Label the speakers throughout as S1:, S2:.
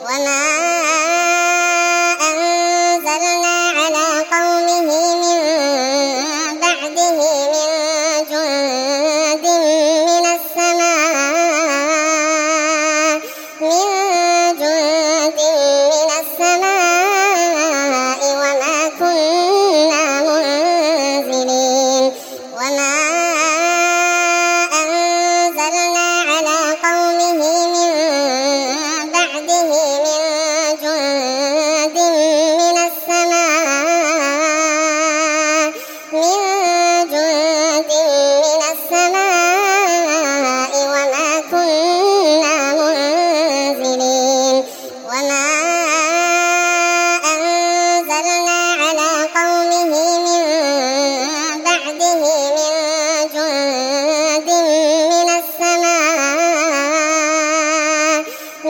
S1: وما أنزلنا على قومه من بعده من جند من السماء وما كنا منزلين. وما أنزلنا على قومه من بعده من جند من السماء وما كنا منزلين. وما أنزلنا على قومه من بعده من جند من السماء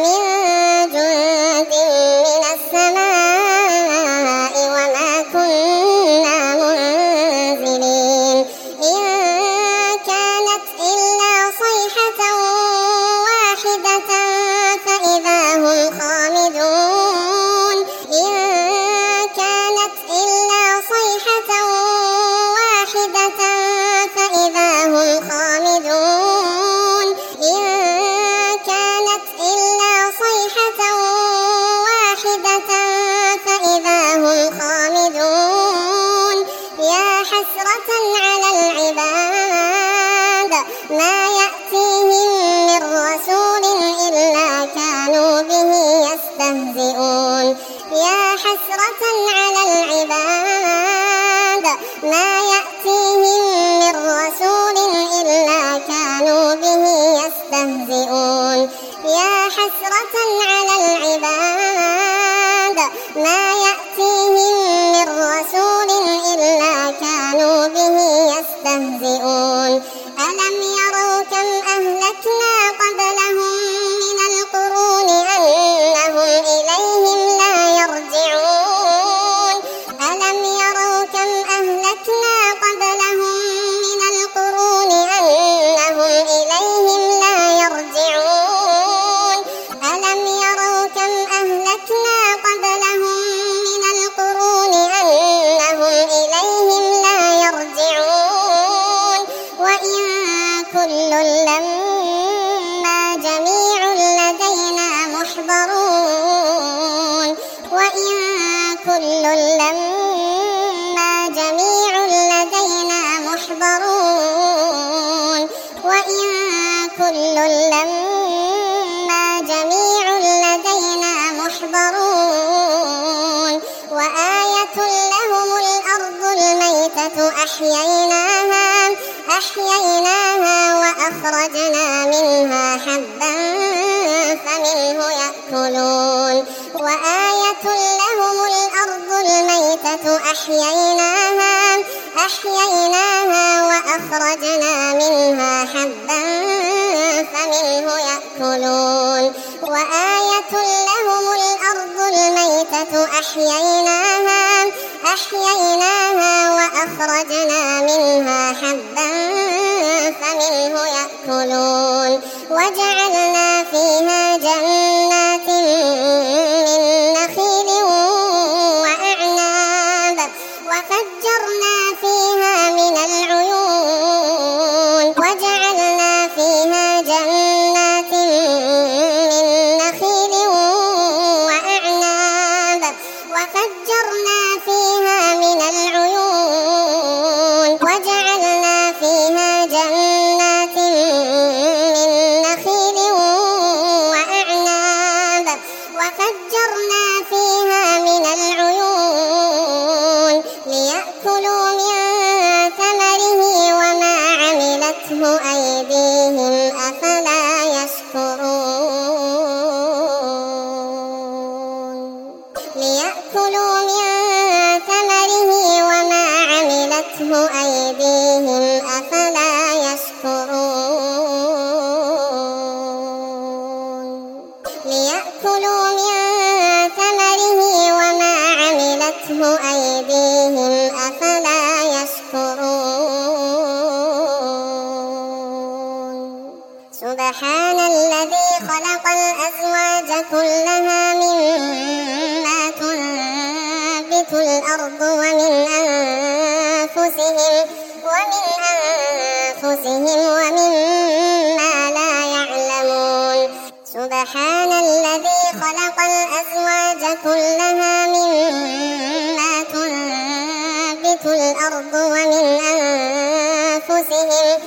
S1: وما كنا منزلين. إن كانت إلا صيحة واحدة فإذا هم خامدون. إن كانت إلا صيحة واحدة فإذا هم خامدون. إن كانت إلا صيحة واحدة فإذا هم خامدون. يا حسرة على العباد ما يأتيهم من رسول إلا كانوا به يستهزئون. يا حسرة على العباد ما يأتيهم من رسول إلا كانوا به يستهزئون. يا حسرة على العباد ما يأتيهم من رسول إلا كانوا به يستهزئون. ألم يروا كم أهلكنا قبلهم من القرون أنهم إليهم لا يرجعون. ألم يروا كم أهلكنا قبلهم من القرون أنهم إليهم لا يرجعون. ألم يروا كم أهلكنا قبلهم من القرون أنهم إليهم لا يرجعون. وإن كل لما جميع لدينا محضرون. وإن كل لما جميع لدينا محضرون. وإن كل لما جميع لدينا محضرون. وآية لهم الأرض الميتة أحييناها وأخرجنا منها حبا فمنه يأكلون. وآية لهم الأرض الميتة أحييناها وأخرجنا منها حبا فمنه يأكلون. وآية لهم الأرض الميتة أحييناها وأخرجنا منها حبا فمنه يأكلون. وجعلنا فيها جنات من نخيل وأعناب وفجرنا فيها من العيون. وجعلنا فيها جنات من نخيل وأعناب وفجرنا فيها من العيون. وجعلنا فيها جنات من نخيل وأعناب وفجرنا فيها من العيون ليأكلوا من ثمره وما عملته أيديهم أفلا يشكرون. ليأكلوا من ثمره وما عملته أيديهم أفلا يشكرون. ليأكلوا من ثمره وما عملته أيديهم أفلا يشكرون. سبحان الذي خلق الأزواج كلها من ومما لا يعلمون سبحان الذي خلق الأزواج كلها مما تنبت الأرض ومن أنفسهم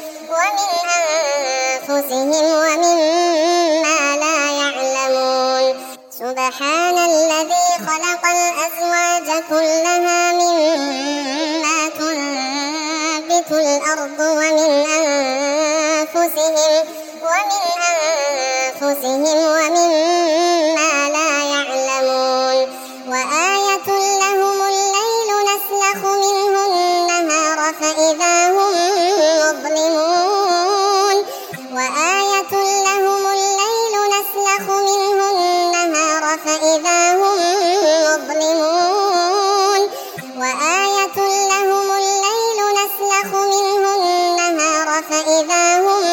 S1: ومما لا يعلمون سبحان الذي خلق الأزواج كلها مما تنبت الأرض ومن أنفسهم ومما لا يعلمون وآية لهم الليل نسلخ منه النهار فإذا هم مظلمون وآية لهم الليل نسلخ منه النهار فإذا هم مظلمون وآية لهم الليل نسلخ منه النهار فإذا هم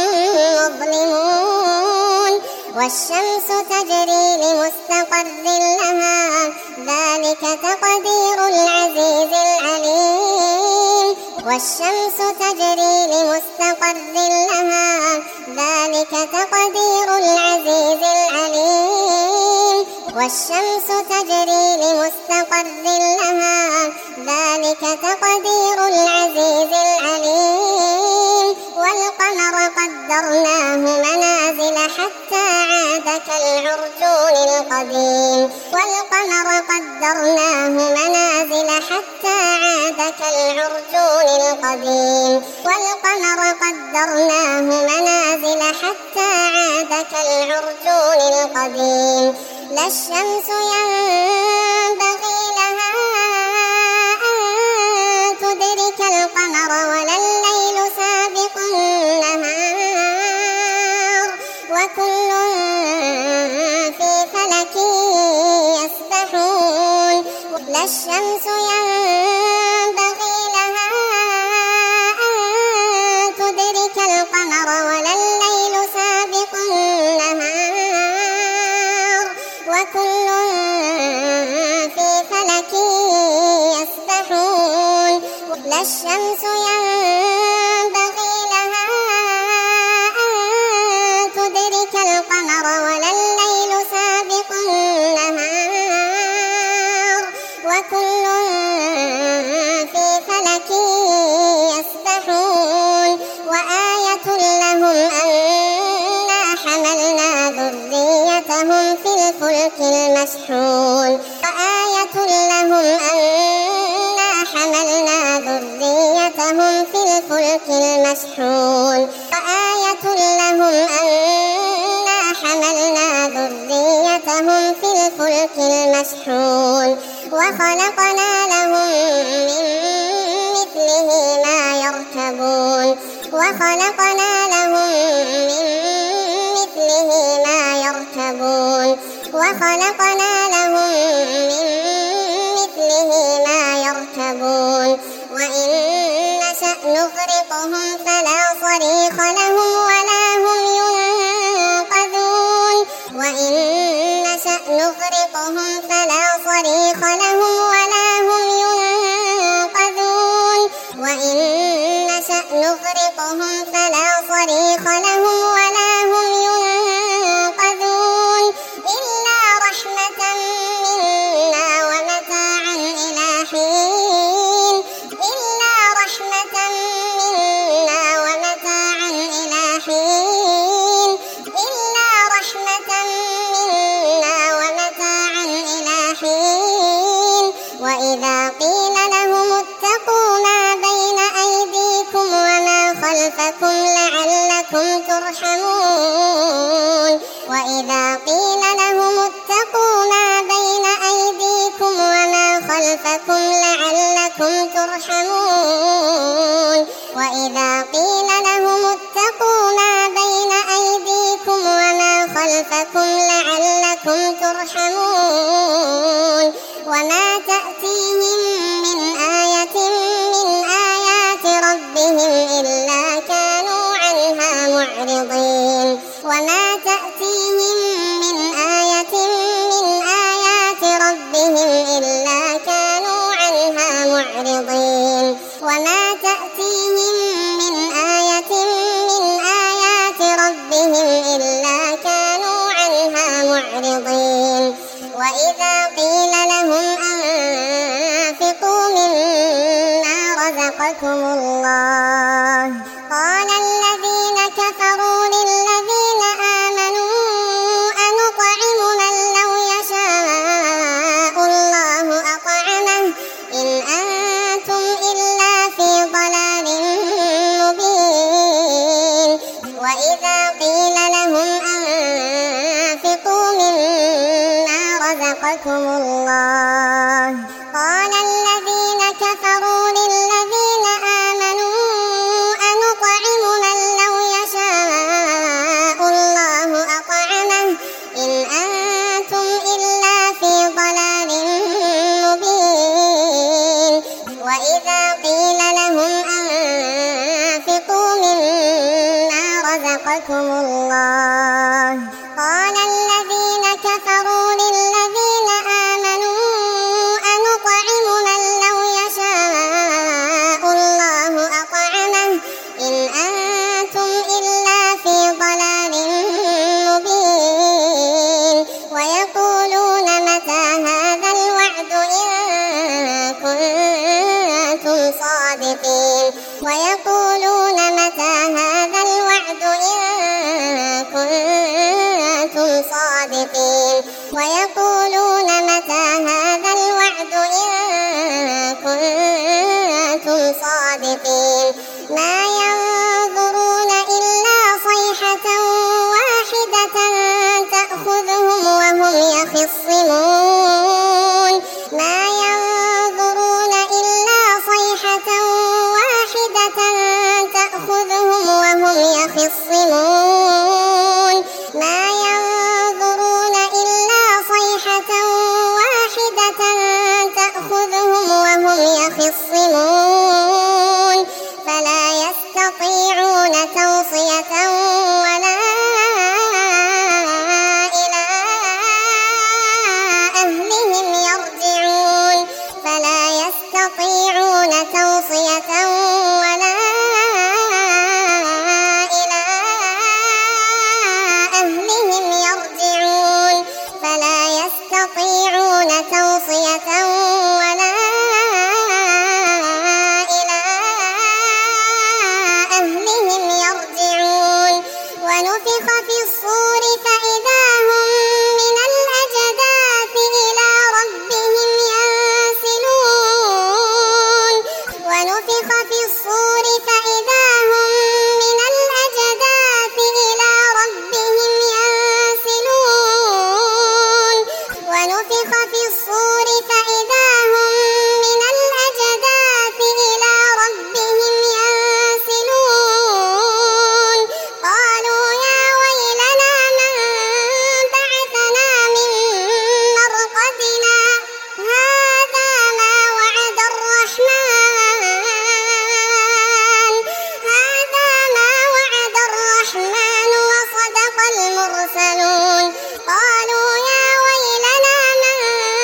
S1: مظلمون والشمس تجري لمستقر لها ذلك تقدير العزيز العليم والشمس تجري لمستقر لها ذلك تقدير العزيز العليم والشمس تجري لمستقر لها ذلك تقدير العزيز العليم والقمر قدرناه منازل حتى عاد كالعرجون القديم والقمر قدرناه منازل حتى عاد كالعرجون القديم والقمر قدرناه منازل حتى عاد كالعرجون القديم لا الشمس ينبغي لها أن تدرك القمر ولا الليل سابق النهار وكل في فلك يسبحون لا الشمس ينبغي لها أن تدرك القمر ولا الليل سابق النهار وكل في فلك يسبحون لا الشمس ينبغي لها أن تدرك القمر ولا الليل سابق النهار وكل في فلك يسبحون وآية لهم أنا حملنا ذريتهم في الفلك المشحون وآية لهم أنا حملنا ذريتهم في الفلك المشحون وآية لهم أنا حملنا ذريتهم في الفلك المشحون وخلقنا لهم من مثله ما يركبون وخلقنا لهم من مثله ما يركبون وخلقنا لهم من مثله ما يركبون وإن نشأ نغرقهم فلا صريخ لهم ولا هم ينقذون وإن نشأ نغرقهم فلا صريخ لهم ولا هم ينقذون وإن نشأ نغرقهم فلا صريخ لهم ولا هم ينقذون إلا رحمة منا ومتاعا إلى حين إلا رحمة منا ومتاعا إلى حين إلا رحمة منا ومتاعا إلى حين وإذا قيل لهم اتقوا ما بين أيديكم وما خلفكم لعلكم ترحمون وإذا قيل لهم اتقوا ما بين أيديكم وما خلفكم لعلكم ترحمون وإذا قيل لهم اتقوا ما بين أيديكم وما خلفكم لعلكم ترحمون وما تأتيهم من آية من آيات ربهم إلا كانوا عنها معرضين وما تأتيهم من آية من آيات ربهم إلا كانوا عنها معرضين وإذا قيل لهم أنفقوا مما رزقكم الله قال الذين كفروا للذين آمنوا أنطعم من لو يشاء الله أطعمه إن أنتم إلا في ضلال مبين وإذا قيل لهم أنفقوا مما رزقكم الله قال الذين كفروا للذين آمنوا أنطعم من لو يشاء الله أطعمه إن أنتم إلا في ضلال مبين وإذا قيل لهم أنفقوا مما رزقكم الله قال الذين كفروا للذين آمنوا أنطعم من لو يشاء الله أطعمه إن أنتم إلا في ضلال مبين ويقولون متى هذا الوعد إن كنتم صادقين ويقولون متى هذا الوعد إن كنتم صادقين ويقولون متى هذا الوعد إن كنتم صادقين ما ينظرون إلا صيحة واحدة تأخذهم وهم يخصمون ما ينظرون إلا صيحة واحدة تأخذهم وهم يخصمون ما ينظرون إلا صيحة واحدة تأخذهم وهم يخصمون فلا يستطيعون توصية ولا إلى أهلهم يرجعون فلا يستطيعون توصية ولا إلى أهلهم يرجعون فلا يستطيعون توصية ولا إلى أهلهم يرجعون ونفخ في الصور فإذا هم من الأجداث إلى ربهم ينسلون ونفخ في الصور فإذا هم من الأجداث إلى ربهم ينسلون ونفخ في الصور فإذا هم من الأجداث إلى ربهم ينسلون قالوا يا ويلنا من بعثنا من مرقدنا هذا ما وعد الرحمن وصدق المرسلون قالوا يا ويلنا من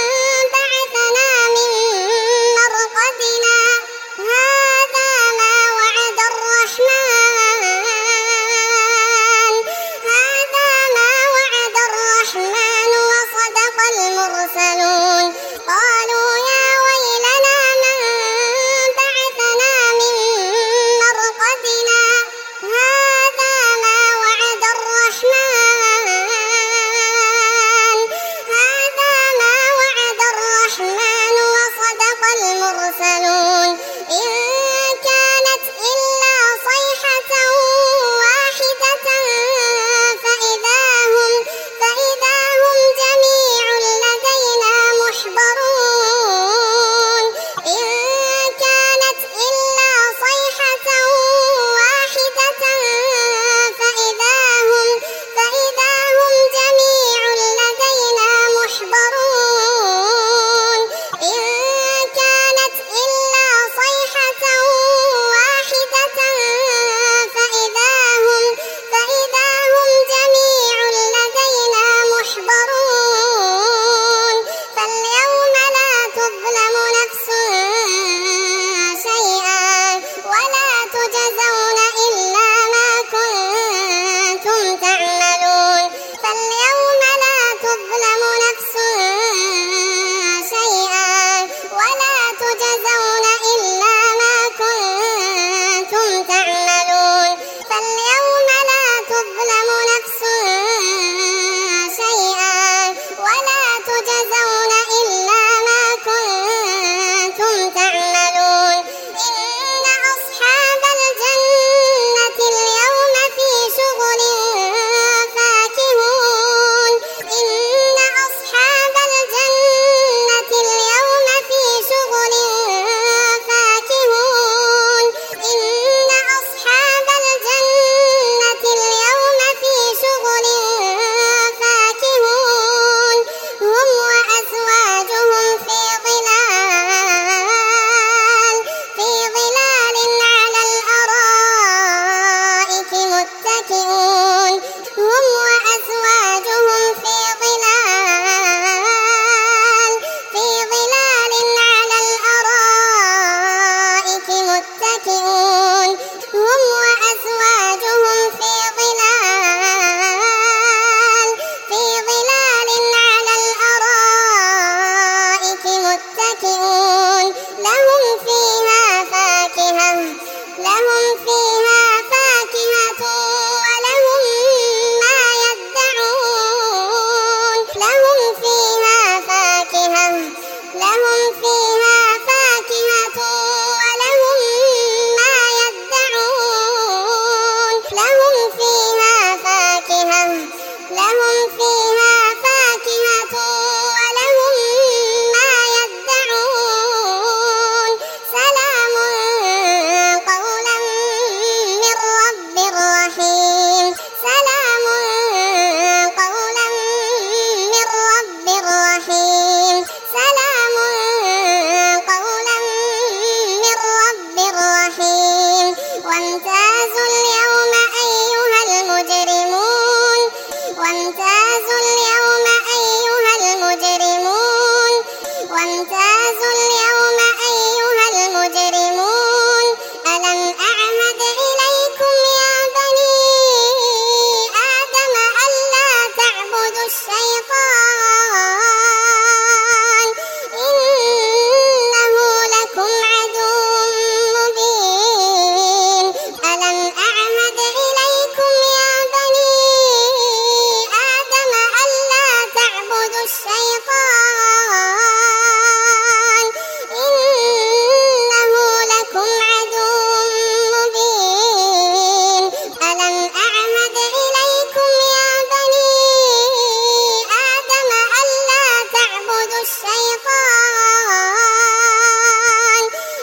S1: الشيطان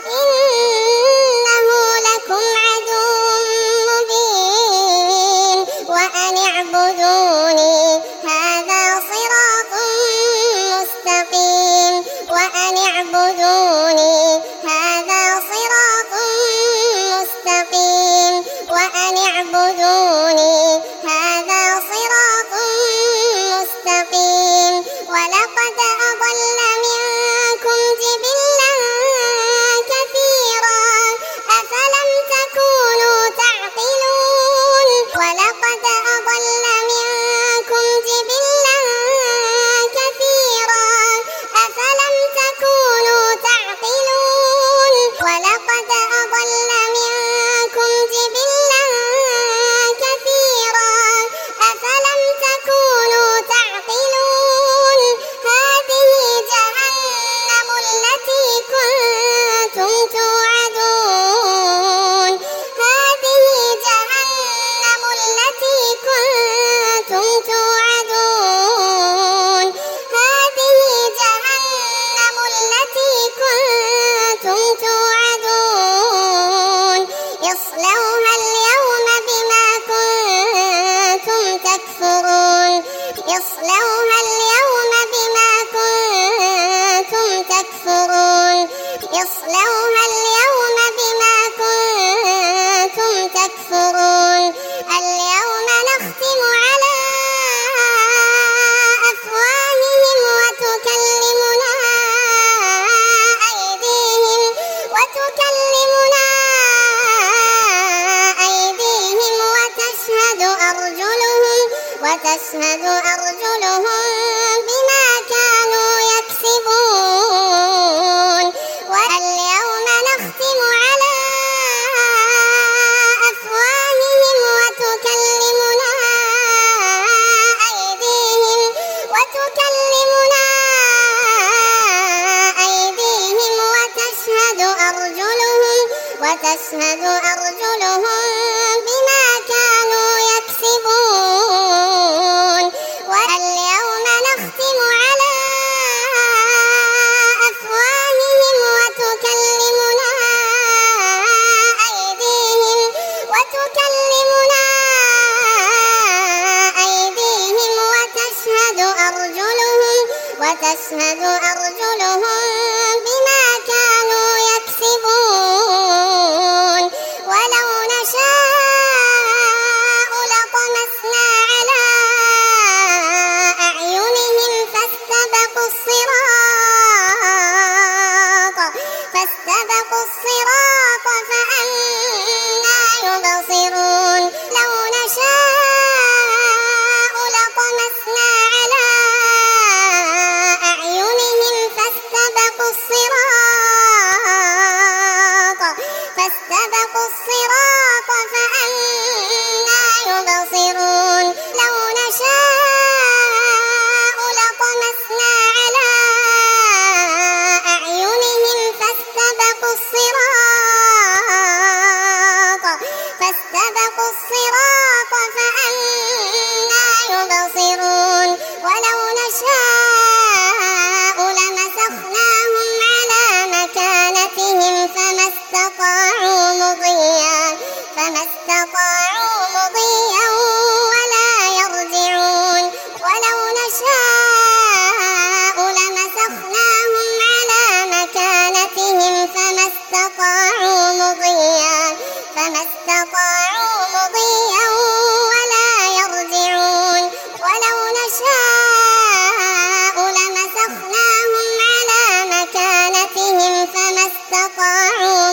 S1: إنه لكم عدو مبين وأن اعبدوني هذا صراط مستقيم وأن اعبدوني هذا صراط مستقيم وأن اعبدوني هذا صراط مستقيم ولقد أضل منكم جبلا كثيرا أفلم تكونوا تعقلون ولقد أضل منكم جبلا كثيرا أفلم تكونوا تعقلون ولقد أضل منكم جبلا كثيرا أفلم تكونوا تعقلون هذه جهنم التي كنتم توعدون هذه جهنم التي كنتم توعدون هذه جهنم التي كنتم توعدون اصلوها اليوم بما كنتم تكفرون اصلوها اليوم بما كنتم تكفرون اصلوها اليوم بما كنتم تكفرون اليوم نختم على أفواههم وتكلمنا أيديهم وتشهد أرجلهم بما كانوا يكسبون واليوم نختم على أفواههم وتكلمنا أيديهم وتشهد أرجلهم بما كانوا يكسبون واليوم نختم على أفواههم وتكلمنا أيديهم وتشهد أرجلهم بما كانوا يكسبون ولو نشاء لطمسنا على أعينهم فاستبقوا الصراط فأنى يبصرون لو نشاء لطمسنا على أعينهم فاستبقوا الصراط فأنى يبصرون لو نشاء لطمسنا على أعينهم فاستبقوا الصراط فأنى يبصرون ولو نشاء لمسخناهم على مكانتهم فما استطاعوا مضيا ولا يرجعون ولو نشاء لمسخناهم على مكانتهم فما استطاعوا مضيا ولا يرجعون ولو نشاء لمسخناهم على مكانتهم فما استطاعوا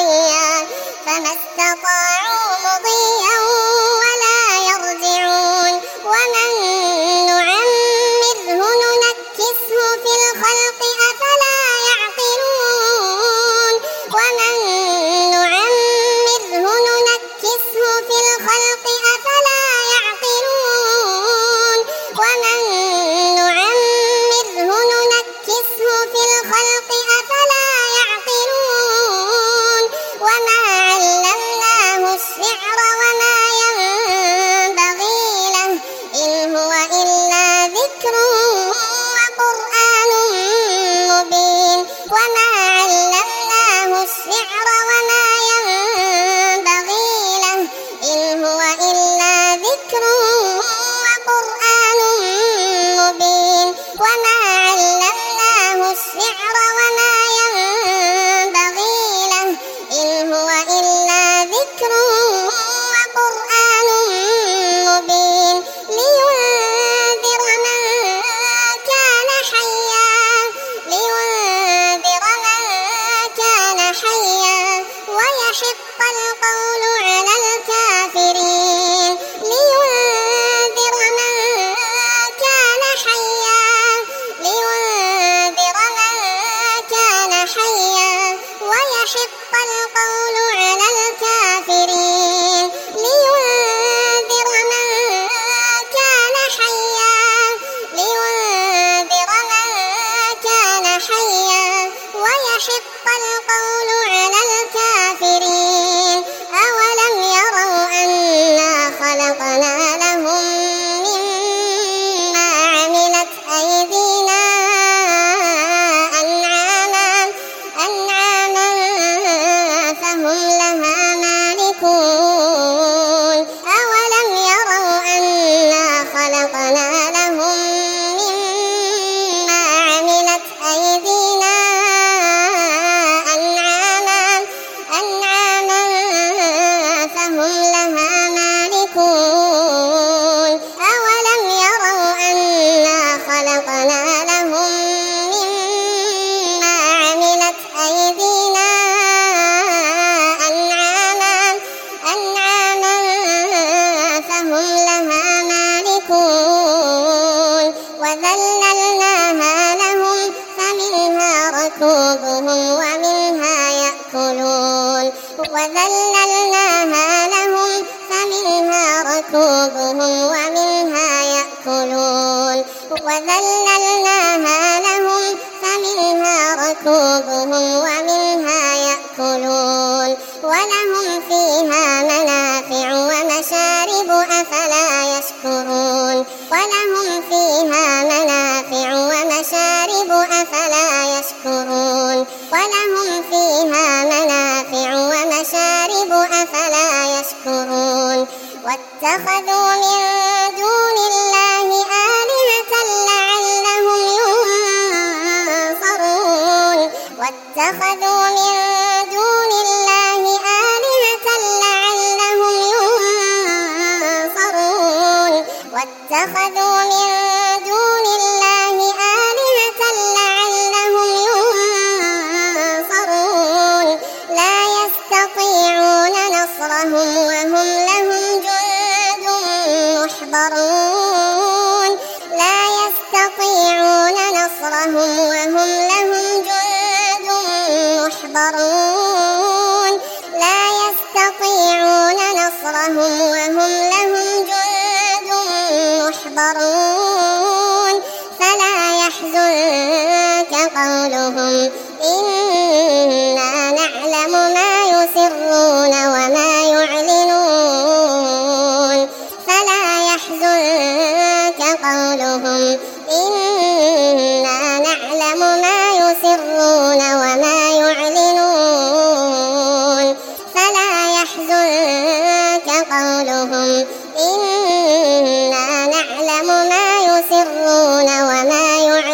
S1: مضيا ولا يرجعون ومن نعمره ننكسه في الخلق أفلا يعقلون ومن نعمره ننكسه في الخلق أفلا يعقلون ومن نعمره ننكسه في الخلق أفلا يعقلون وما علمناه الشعر وما ينبغي له إن هو إلا ذكر وقرآن وما علمناه الشعر وما ينبغي له إن هو إلا ذكر وقرآن مبين وما علمناه الشعر وما ينبغي له إن هو إلا ذكر وقرآن مبين لينذر من كان حيا ويحق القول على الكافرين لينذر من كان حيا ويحق القول على الكافرين لينذر من كان حيا ويحق القول على الكافرين أولم يروا أنا خلقنا لهم مما عملت أيدينا أنعاما فهم لها مالكون أولم يروا أنا خلقنا لهم مما عملت أيدينا أنعاما فهم لها مالكون أولم يروا أنا خلقنا لهم مما عملت أيدينا أنعاما فهم لها مالكون وذللناها لهم فمنها ركوبهم ومنها يأكلون ولهم فيها منافع ومشارب أفلا يشكرون ولهم فيها منافع ومشارب أفلا يشكرون واتخذوا من دون الله آلهة لعلهم ينصرون واتخذوا من دون الله آلهة لعلهم ينصرون لا يستطيعون نصرهم وهم لهم جند محضرون فلا يحزنك قولهم إنا نعلم ما يسرون وما يعلنون فلا يحزنك قولهم إنا نعلم ما يسرون وما يعلنون فلا يحزنك قولهم إنا نعلم ما يسرون وما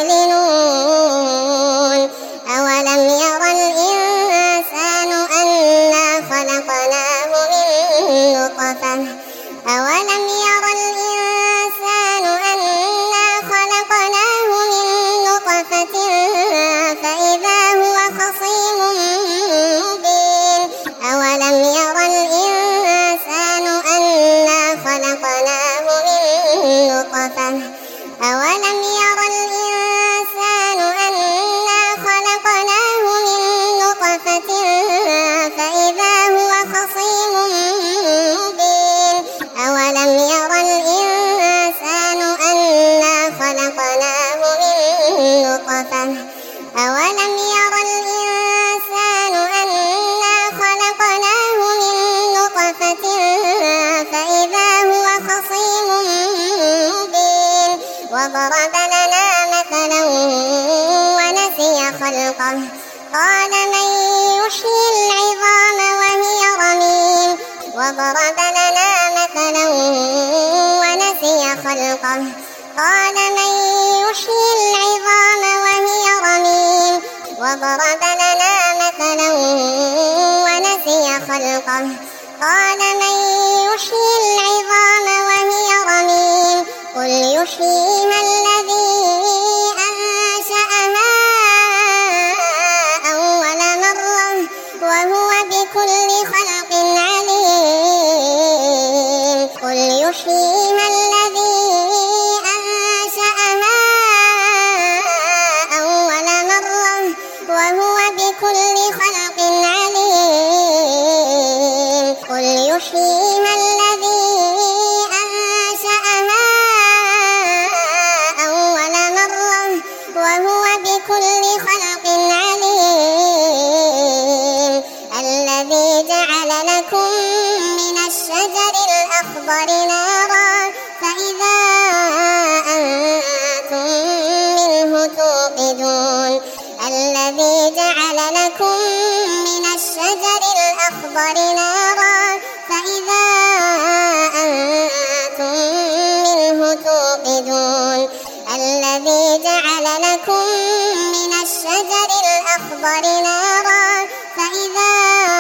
S1: يعلنون أولم ير الإنسان أنا خلقناه من نطفة فإذا هو خصيم مبين أولم ير الإنسان أنا خلقناه من نطفة فإذا هو خصيم مبين أولم ير الإنسان أنا خلقناه من نطفة فإذا هو خصيم مبين وضرب لنا مثلا ونسي خلقه قال من يحيي العظام وهي رميم وضرب لنا مثلا ونسي خلقه قال من يحيي العظام وهي رميم وضرب لنا مثلا ونسي خلقه قال من يحيي العظام وهي رميم قل يحييها الذي أنشأها أول مرة وهو بكل خلق عليم قل يحييها الذي أنشأها أول مرة وهو بكل خلق عليم قل يحييها الذي أنشأها أول مرة وهو بكل خلق عليم الذي جعل لكم من الشجر الأخضر نارا فإذا أنتم منه توقدون الذي جعل لكم من الشجر الأخضر نارا فإذا أنتم منه توقدون الذي جعل لكم من الشجر الأخضر نارا فإذا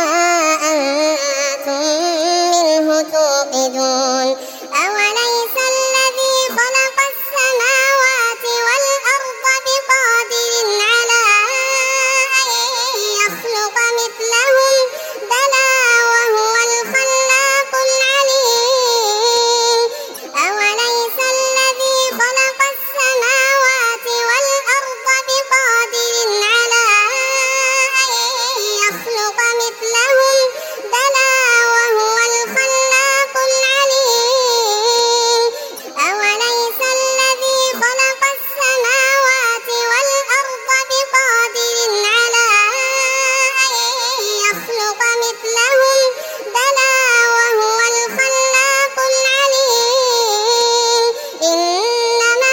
S1: أنتم منه توقدون أوليس الذي خلق السماوات والأرض بقادر على أن يخلق مثلهم بلى وهو الخلاق العليم أوليس الذي خلق السماوات والأرض بقادر على أن يخلق مثلهم بلى وهو الخلاق العليم أوليس الذي خلق السماوات والأرض بقادر على أن يخلق مثلهم بلى وهو الخلاق العليم إنما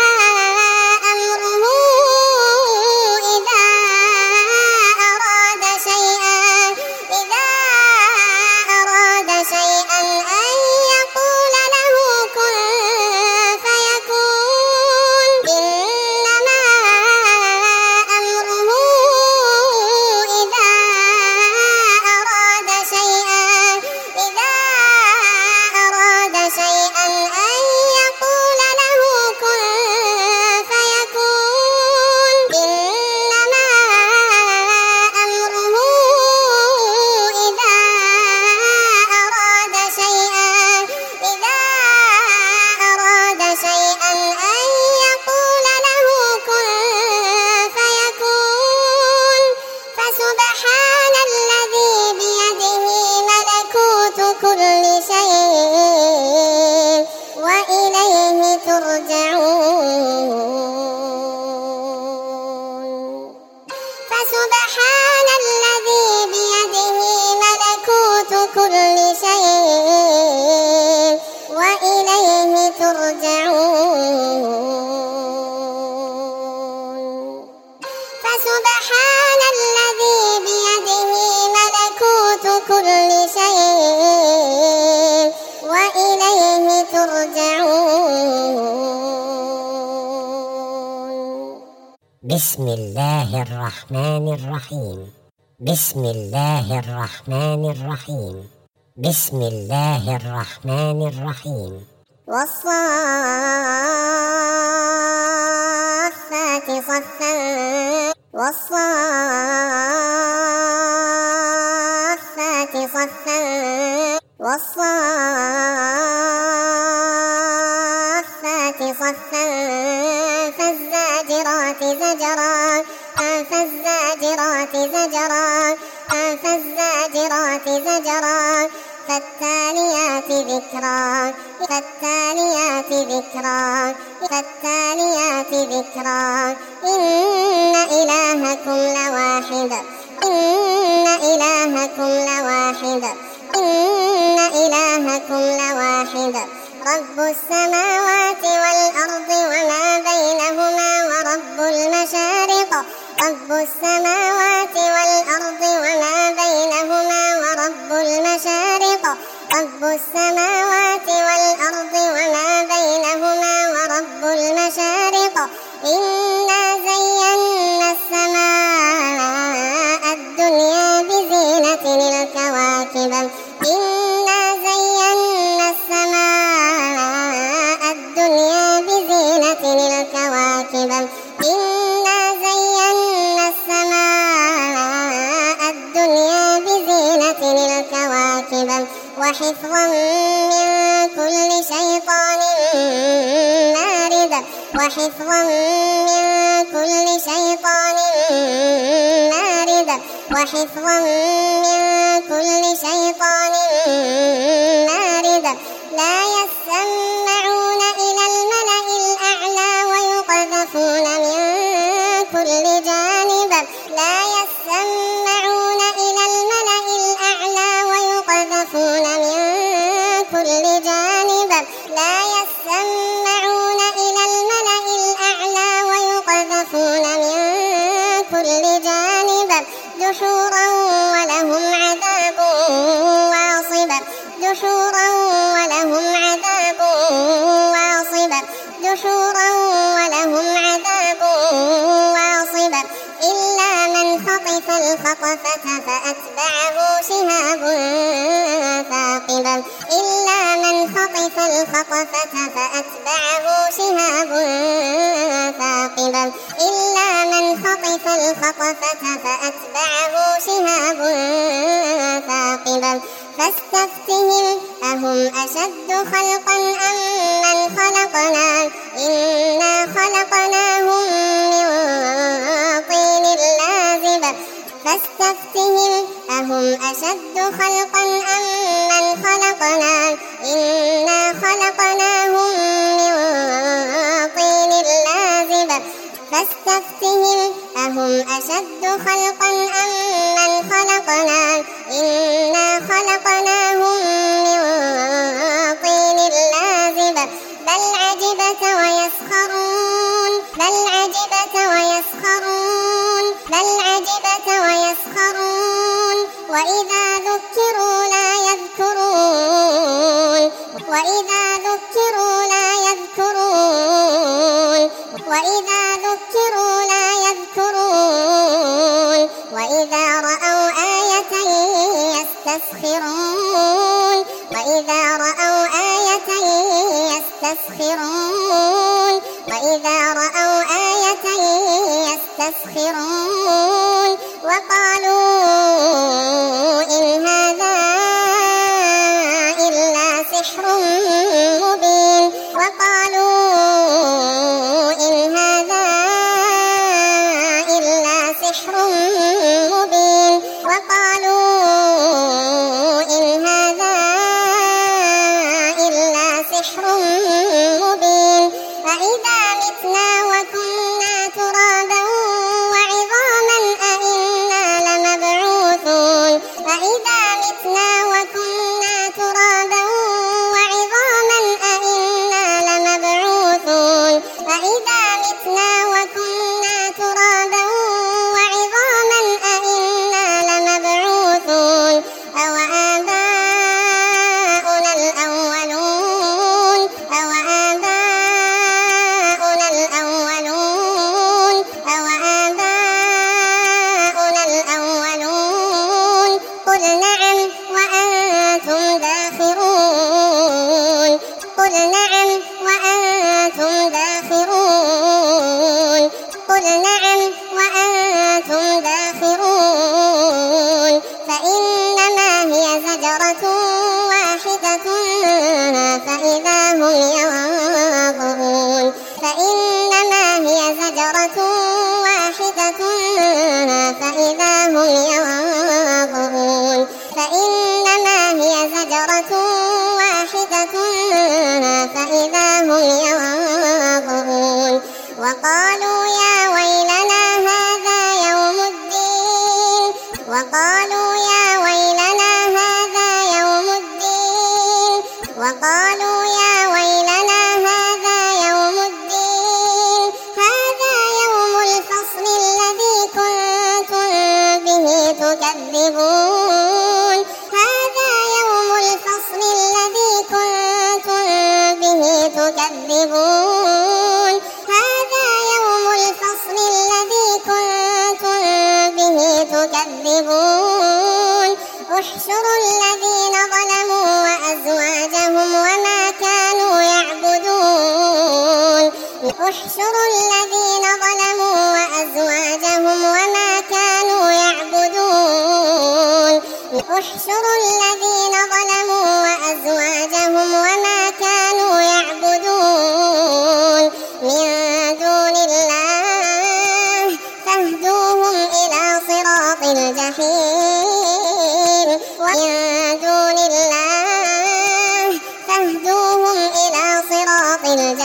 S1: أمره إذا أراد شيئا أن يقول له كن فيكون إنما أمره إذا أراد شيئا أن يقول له كن فيكون إنما أمره إذا أراد شيئا أن يقول له كن فيكون فسبحان الذي بيده ملكوت كل شيء وإليه ترجعون فسبحان الذي بيده ملكوت كل شيء وإليه ترجعون فسبحان الذي بيده ملكوت كل شيء وإليه ترجعون بسم الله الرحمن الرحيم بسم الله الرحمن الرحيم بسم الله الرحمن الرحيم والصافات صفا والصافات صفا والصافات صفا فالزاجرات زجرا فالزاجرات زجرا فالزاجرات زجرا فالتاليات ذكرا فالتاليات ذكرا فالتاليات ذكرا إن إلهكم لواحد إن إلهكم لواحد إن إلهكم لواحد رب السماوات والأرض وما بينهما ورب المشارق رب السماوات والأرض وما بينهما ورب المشارق رب السماوات والأرض وما بينهما ورب المشارق إنا زينا السماء الدنيا بزينة الكواكب إنا زينا السماء الدنيا بزينة الكواكب إنا زينا السماء الدنيا بزينة الكواكب وحفظا من كل شيطان مارد وحفظا من كل شيطان مارد وحفظا من كل شيطان مارد لا يسمعون إلى الملأ الأعلى ويقذفون من كل جانب لا يسمعون إلى الملأ الأعلى ويقذفون من كل جانب لا يسمعون إلى الملأ الأعلى ويقذفون من كل جانب دحورا ولهم عذاب واصب دحورا ولهم عذاب واصب دحورا ولهم عذاب واصب إلا من خطف الخطفة فأتبعه شهاب ثاقب إلا من خطف الخطفة فأتبعه شهاب ثاقب إلا من خطف الخطفة فأتبعه شهاب ثاقب فاستفتهم أهم أشد خلقا أم من خلقنا إنا خلقناهم من طين لازب فاستفتهم أهم أشد خلقا أم من خلقنا إنا خلقناهم من طين لازب فاستفتهم أهم أشد خلقا أم من خلقنا إنا خلقناهم من طين لازب بل عجبت ويسخرون بل عجبت ويسخرون بل عجبت ويسخرون وإذا ذكروا لا يذكرون وإذا ذكروا لا يذكرون وإذا ذكروا لا يذكرون وإذا رأوا آية يستسخرون وإذا رأوا آية يستسخرون وإذا رأوا آية يستسخرون وقالوا إن هذا إلا سحر مبين وقالوا إن هذا إلا سحر مبين وقالوا إن هذا إلا سحر مبين أإذا متنا وكنا ترابا وعظاما أإنا لمبعوثون أإذا متنا وكنا ترابا وعظاما أإنا لمبعوثون أإذا متنا وكنا ترابا وعظاما أإنا لمبعوثون أو آباؤنا الأولون أو آباؤنا الأولون أو آباؤنا الأولون قل نعم وأنتم داخرون قل نعم وأنتم داخرون قل نعم وأنتم داخرون فإنما هي زجرة واحدة فإذا هم ينظرون فإنما هي زجرة واحدة فإذا هم ينظرون فإنما هي زجرة واحدة فإذا هم ينظرون وقالوا يا ويلنا هذا يوم الدين وقالوا يا ويلنا هذا يوم الدين وقالوا يا ويلنا هذا يوم الدين هذا يوم الفصل الذي احشروا الذين ظلموا وأزواجهم وما كانوا يعبدون احشروا الذين ظلموا وأزواجهم وما كانوا يعبدون احشروا الذين ظلموا وأزواجهم وما كانوا يعبدون من دون الله فاهدوهم إلى صراط الجحيم ومن دون الله فاهدوهم إلى صراط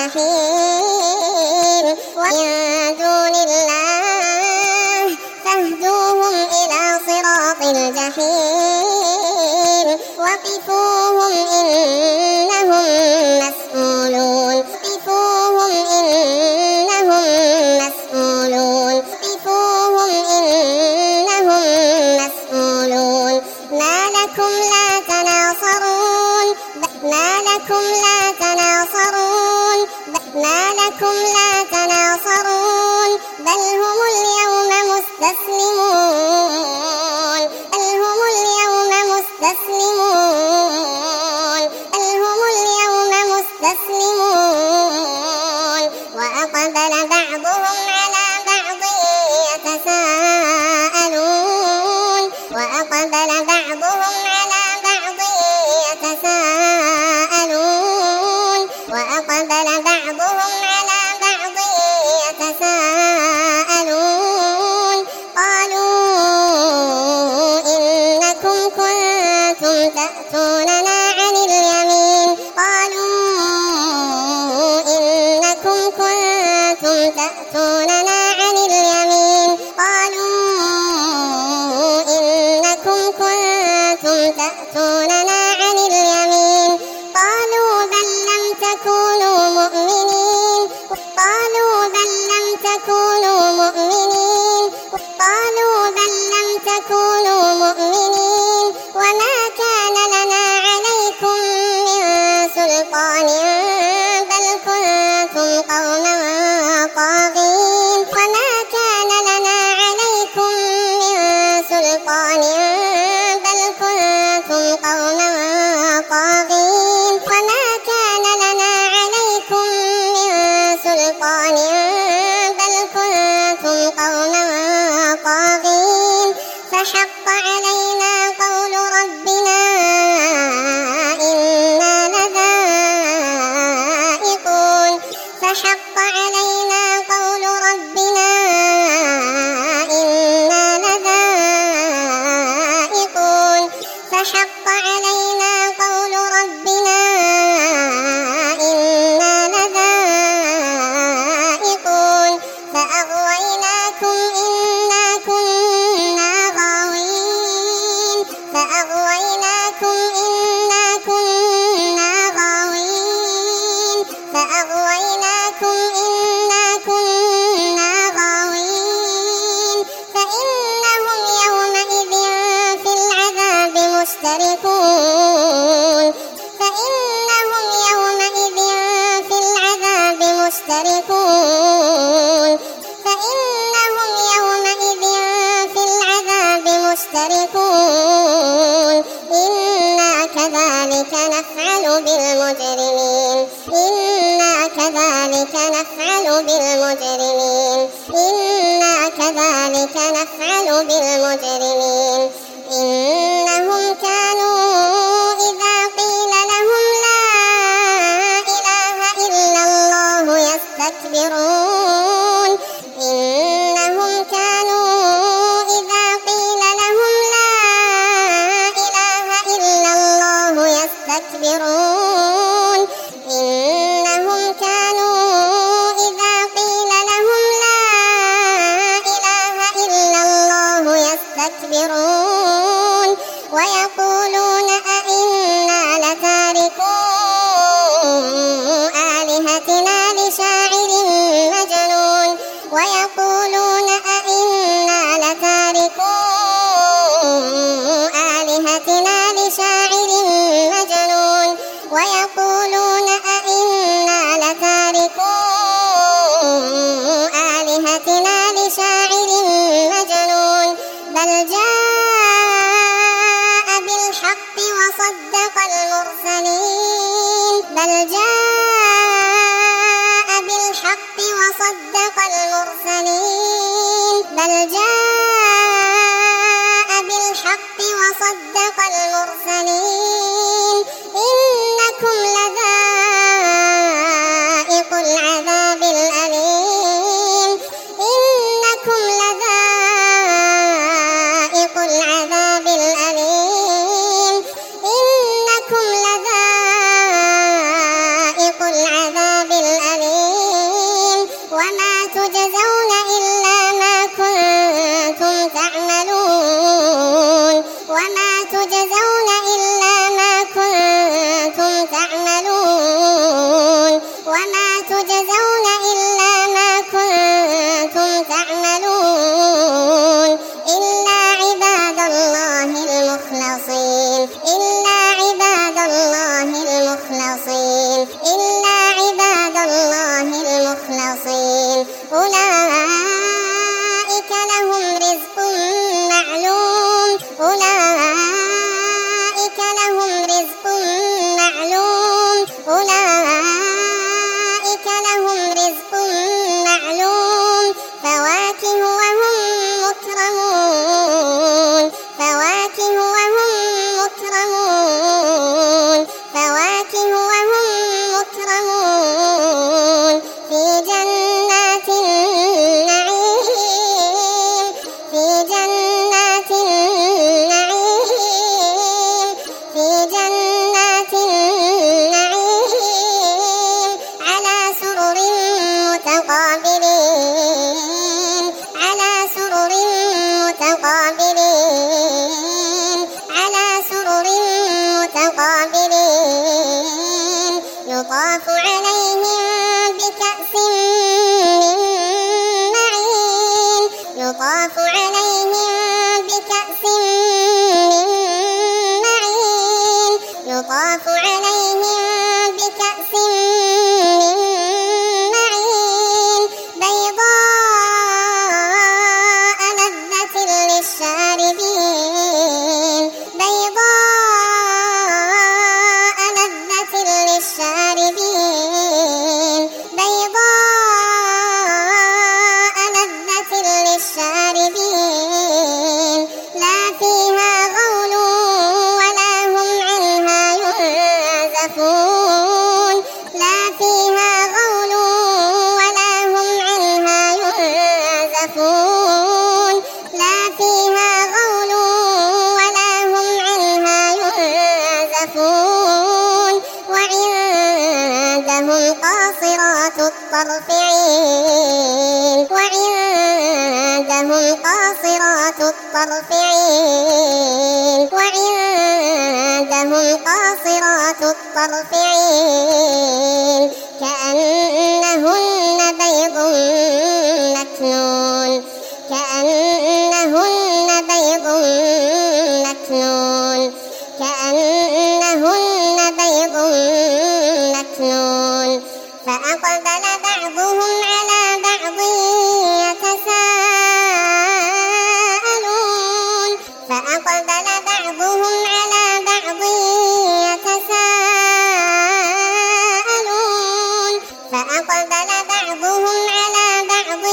S1: الجحيم ومن دون الله فاهدوهم إلى صراط الجحيم وقفوهم إنهم مسؤولون وقفوهم إنهم مسؤولون وقفوهم إنهم مسؤولون ما لكم لا تناصرون ما لكم لا تناصرون ما لكم لا تناصرون بل هم اليوم مستسلمون بل هم اليوم مستسلمون بل هم اليوم مستسلمون وأقبل بعضهم على بعض يتساءلون وأقبل بعضهم على بعض يتساءلون وأقبل بعضهم على بعض يتساءلون قالوا إنكم كنتم تأتوننا عن اليمين قالوا إنكم كنتم تأتوننا عن اليمين قالوا إنكم كنتم تأتوننا عن اليمين قالوا بل لم تكونوا مؤمنين قالوا بل لم تكونوا مؤمنين قالوا بل لم تكونوا مؤمنين وما كان لنا عليكم من سلطان بل كنتم قوما طاغين وما كان لنا عليكم من سلطان بل كنتم قوما طاغين وما كان لنا عليكم من سلطان بل كنتم قوما طاغين فحق علينا قول ربنا إنا لذائقون فحق علينا قول ربنا إنا لذائقون فحق علينا قول ربنا إنا لذائقون فأغويناكم إنا كنا غاوين فأغويناكم إنا كنا غاوين فأغويناكم إنا كنا غاوين فإنهم يومئذ في العذاب مشتركون فإنهم يومئذ في العذاب مشتركون فإنهم يومئذ في العذاب مشتركون إنا كذلك نفعل بالمجرمين إنا كذلك نفعل بالمجرمين إنا كذلك نفعل بالمجرمين إنهم كانوا إذا قيل لهم لا إله إلا الله يستكبرون إنهم كانوا إذا قيل لهم لا إله إلا الله يستكبرون إنهم كانوا إذا قيل لهم لا إله إلا الله يستكبرون ويقولون أئنا لتاركو آلهتنا لشاعر مجنون ويقولون أئنا لتاركو آلهتنا لشاعر مجنون ويقولون أئنا لتاركو آلهتنا لشاعر مجنون بل جاء وصدق المرسلين بل جاء بالحق وصدق المرسلين بل جاء بالحق وصدق المرسلين إنكم لذائق العذاب الأليم إنكم لذائق العذاب الأليم إنكم لذائق العذاب الأليم وما تجزون إلا ما كنتم تعملون وما تجزون إلا ما كنتم تعملون وما تجزون إلا ما كنتم تعملون إلا عباد الله المخلصين إلا عباد الله المخلصين إلا عباد الله المخلصين أولئك لهم رزق معلوم أولئك لهم رزق معلوم أولئك لهم رزق معلوم فواكه وهم مكرمون فواكه وهم مكرمون فواكه وهم مكرمون في جنات النعيم في جنات النعيم في جنات النعيم على سرر متقابلين على سرر متقابلين على سرر متقابلين يطاف عليهم بكأس من معين يطاف عليهم بكأس من معين يطاف عليهم بكأس من معين بيضاء لذة للشاربين بيضاء لذة للشاربين بيضاء لذة للشاربين لا فيها غول ولا هم عنها ينزفون لا فيها غول ولا هم عنها ينزفون لا فيها غول ولا هم عنها ينزفون وعندهم قاصرات الطرف عين وعندهم قاصرات الطرف عين وعندهم قاصرات الطرف عين كأنهن بيض مكنون كأنهن بيض مكنون كأنهن بيض مكنون فأقبل بعضهم على بعض يتساءلون فأقبل بعضهم على بعض يتساءلون فأقبل بعضهم على بعض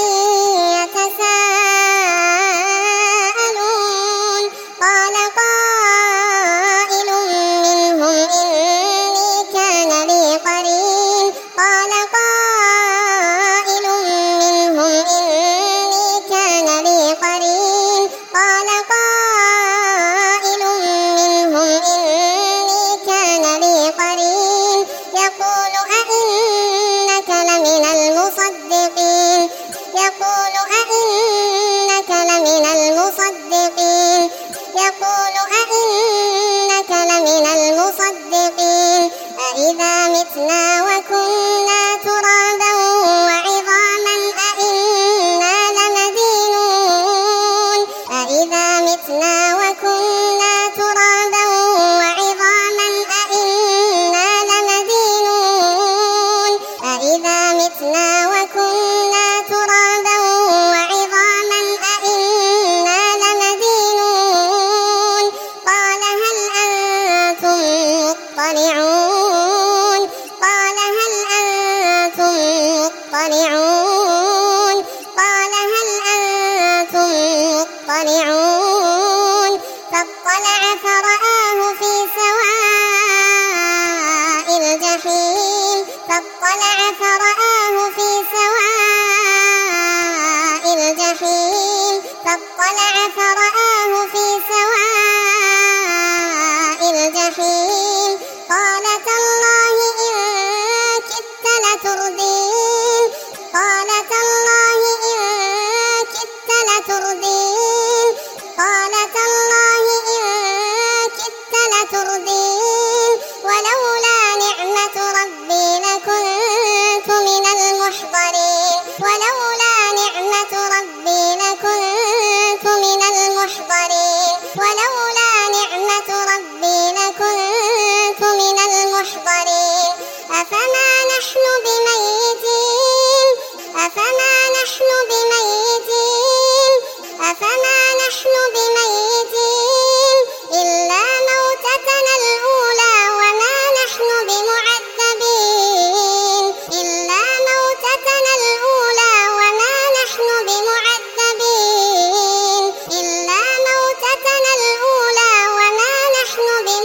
S1: يتساءلون قال قائل منهم إني كان لي قرين قال قائل منهم إني كان لي قرين قال قائل منهم إني كان لي قرين يقول أئنك لمن المصدقين يقول أئنك لمن المصدقين يقول أئنك لمن المصدقين أإذا متنا وكنا ترابا وعظاما أئنا لمدينون أإذا متنا وكنا ترابا وعظاما أئنا لمدينون أإذا متنا وكنا ترابا وعظاما أئنا لمدينون قال هل أنتم مطلعون فاطلع فرآه في سواء الجحيم فاطلع فرآه في سواء الجحيم فاطلع فرآه في سواء الجحيم قال تالله إن كدت لتردين قال تالله إن كدت لتردين قال تالله إن كدت لتردين ولولا نعمة ربي لكنت من المحضرين ولولا نعمة ربي لكنت من المحضرين ولولا نعمة ربي لكنت من المحضرين أفما نحن بميتين أفما نحن بميتين أفما نحن بميتين إلا موتتنا الأولى وما نحن بمعذبين إلا موتتنا الأولى وما نحن بمعذبين إلا موتتنا الأولى وما نحن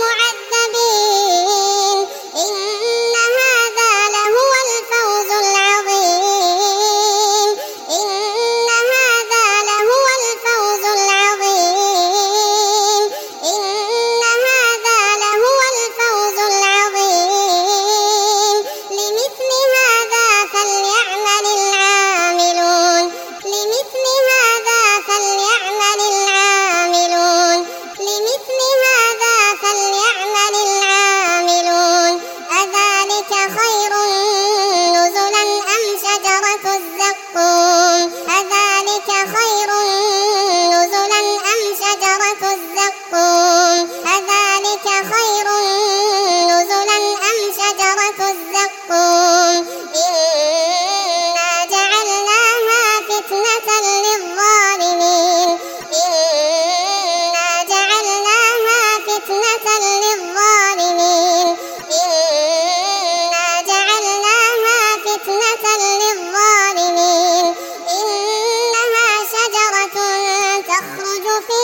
S1: بمعذبين إن هذا لهو الفوز العظيم إن هذا لهو الفوز العظيم إن هذا لهو الفوز العظيم لمثل هذا فليعمل العاملون لمثل هذا فليعمل العاملون لمثل هذا فليعمل العاملون أذلك خير نزلا أم شجرة الزقوم أذلك خير نزلا أم شجرة الزقوم أذلك خير نزلا أم شجرة الزقوم إنا جعلناها فتنة للظالمين إنا جعلناها فتنة للظالمين إنا جعلناها فتنة للظالمين إنها شجرة تخرج في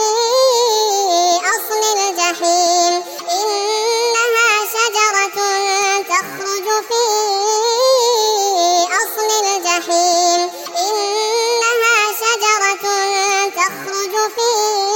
S1: أصل الجحيم إنها شجرة تخرج في أصل الجحيم إنها شجرة تخرج في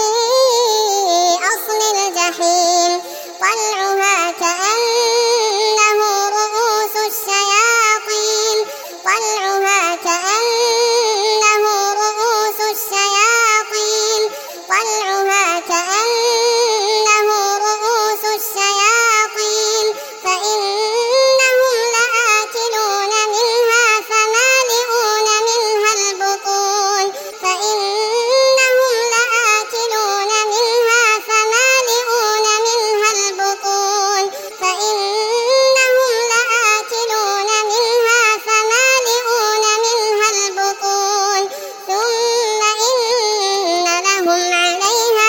S1: أصل الجحيم طلعها كأنه رؤوس الشياطين طلعها كأنه رؤوس الشياطين طلعها كأنه رؤوس الشياطين فإنهم لآكلون منها فمالئون منها البطون فإنهم لآكلون منها فمالئون منها البطون فإنهم لآكلون منها فمالئون منها البطون ثم إن لهم عليها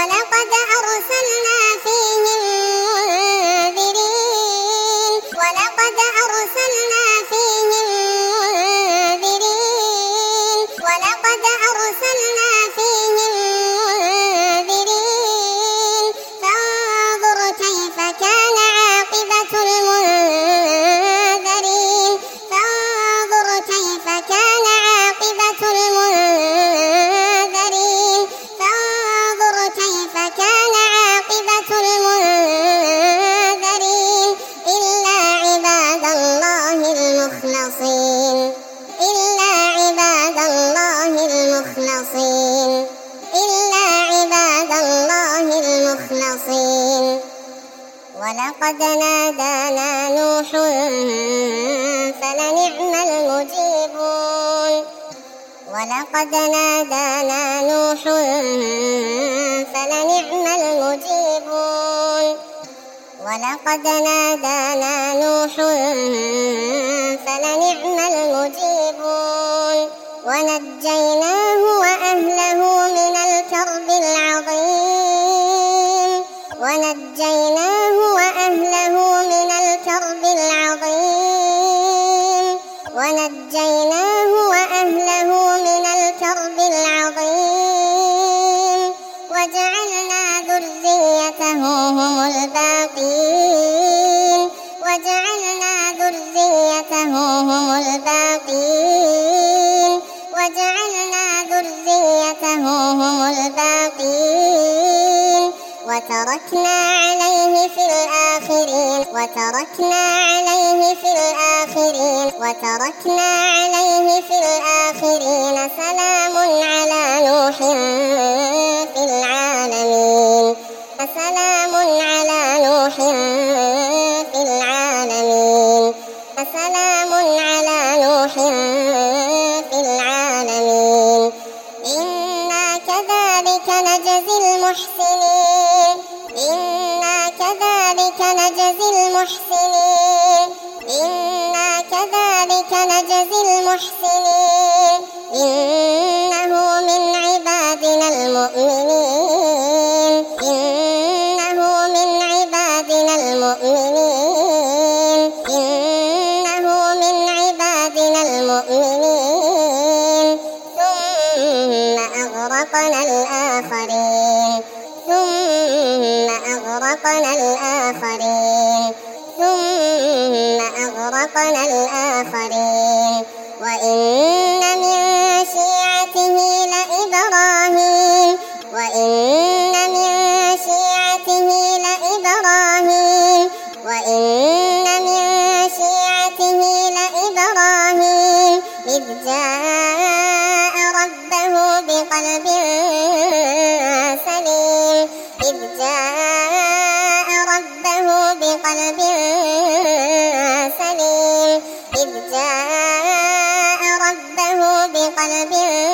S1: ولقد أرسلنا فيهم منذرين ولقد أرسلنا فيهم منذرين ولقد أرسلنا فيهم منذرين فانظر كيف كان عاقبة المنذرين فانظر كيف كان عاقبة المنذرين فانظر كيف كان عاقبة المنذرين إلا عباد الله المخلصين إلا عباد الله المخلصين إلا عباد الله المخلصين ولقد نادانا نوح فلنعم المجيبون ولقد نادانا نوح فلنعم المجيبون ولقد نادانا نوح فلنعم المجيبون ونجيناه وأهله من الكرب العظيم ونجيناه وأهله من الكرب العظيم ونجيناه وأهله من الكرب العظيم وجعلنا ذريته هم الباقين وجعلنا ذريته هم الباقين وجعلنا ذريته هم الباقين وتركنا عليه في الآخرين وتركنا عليه في الآخرين وتركنا عليه في الآخرين سلام على نوح في العالمين سلام على نوح في العالمين سلام على نوح في العالمين إنا كذلك نجزي المحسنين إنا كذلك نجزي المحسنين إنا كذلك نجزي المحسنين إنه من عبادنا المؤمنين إنه من عبادنا المؤمنين إنه من عبادنا المؤمنين ثم أغرقنا الآخرين ثم أغرقنا الآخرين ثم أغرقنا الآخرين وإن من شيعته لإبراهيم وإن من شيعته لإبراهيم وإن من شيعته لإبراهيم إذ جاء ربه بقلب سليم إذ جاء ربه بقلب سليم إذ جاء ربه بقلب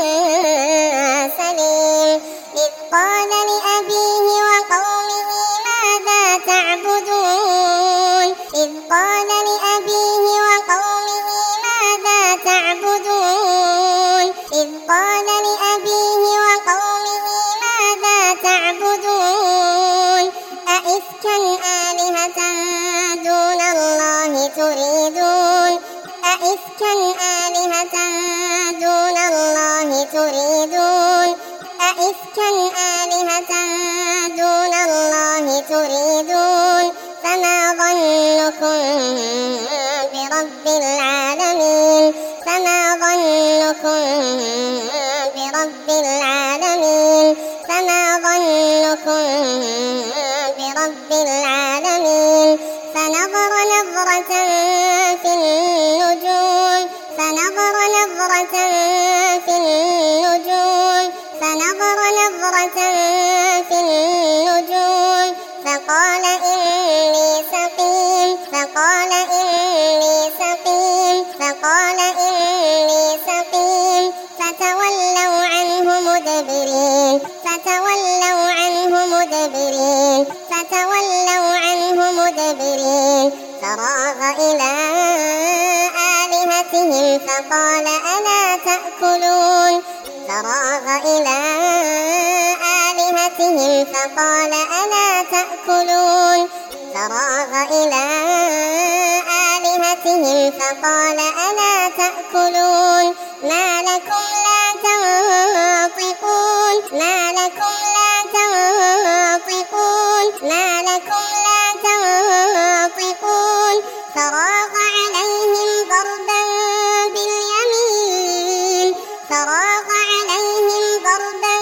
S1: سليم إذ قال لأبيه وقومه ماذا تعبدون إذ قال لأبيه وقومه ماذا تعبدون إذ قال لأبيه وقومه ماذا تعبدون أئفكا آلهة دون الله تريدون أئفكا آلهة دون الله تريدون أئفكا آلهة دون الله تريدون فما ظنكم برب العالمين فما ظنكم برب العالمين فما ظنكم برب العالمين فنظر نظرة في النجوم فنظر نظرة في النجوم فنظر نظرة في النجوم فقال إني سقيم فقال إني سقيم فقال إني سقيم فتولوا عنه مدبرين فتولوا عنه مدبرين فتولوا عنه مدبرين فراغ إلى آلهتهم فقال ألا تأكلون فراغ إلى آلهتهم آلهتهم فقال ألا تأكلون فراغ إلى آلهتهم فقال ألا تأكلون ما لكم لا تنطقون ما لكم لا تنطقون ما لكم لا تنطقون فراغ عليهم ضربا باليمين فراغ عليهم ضربا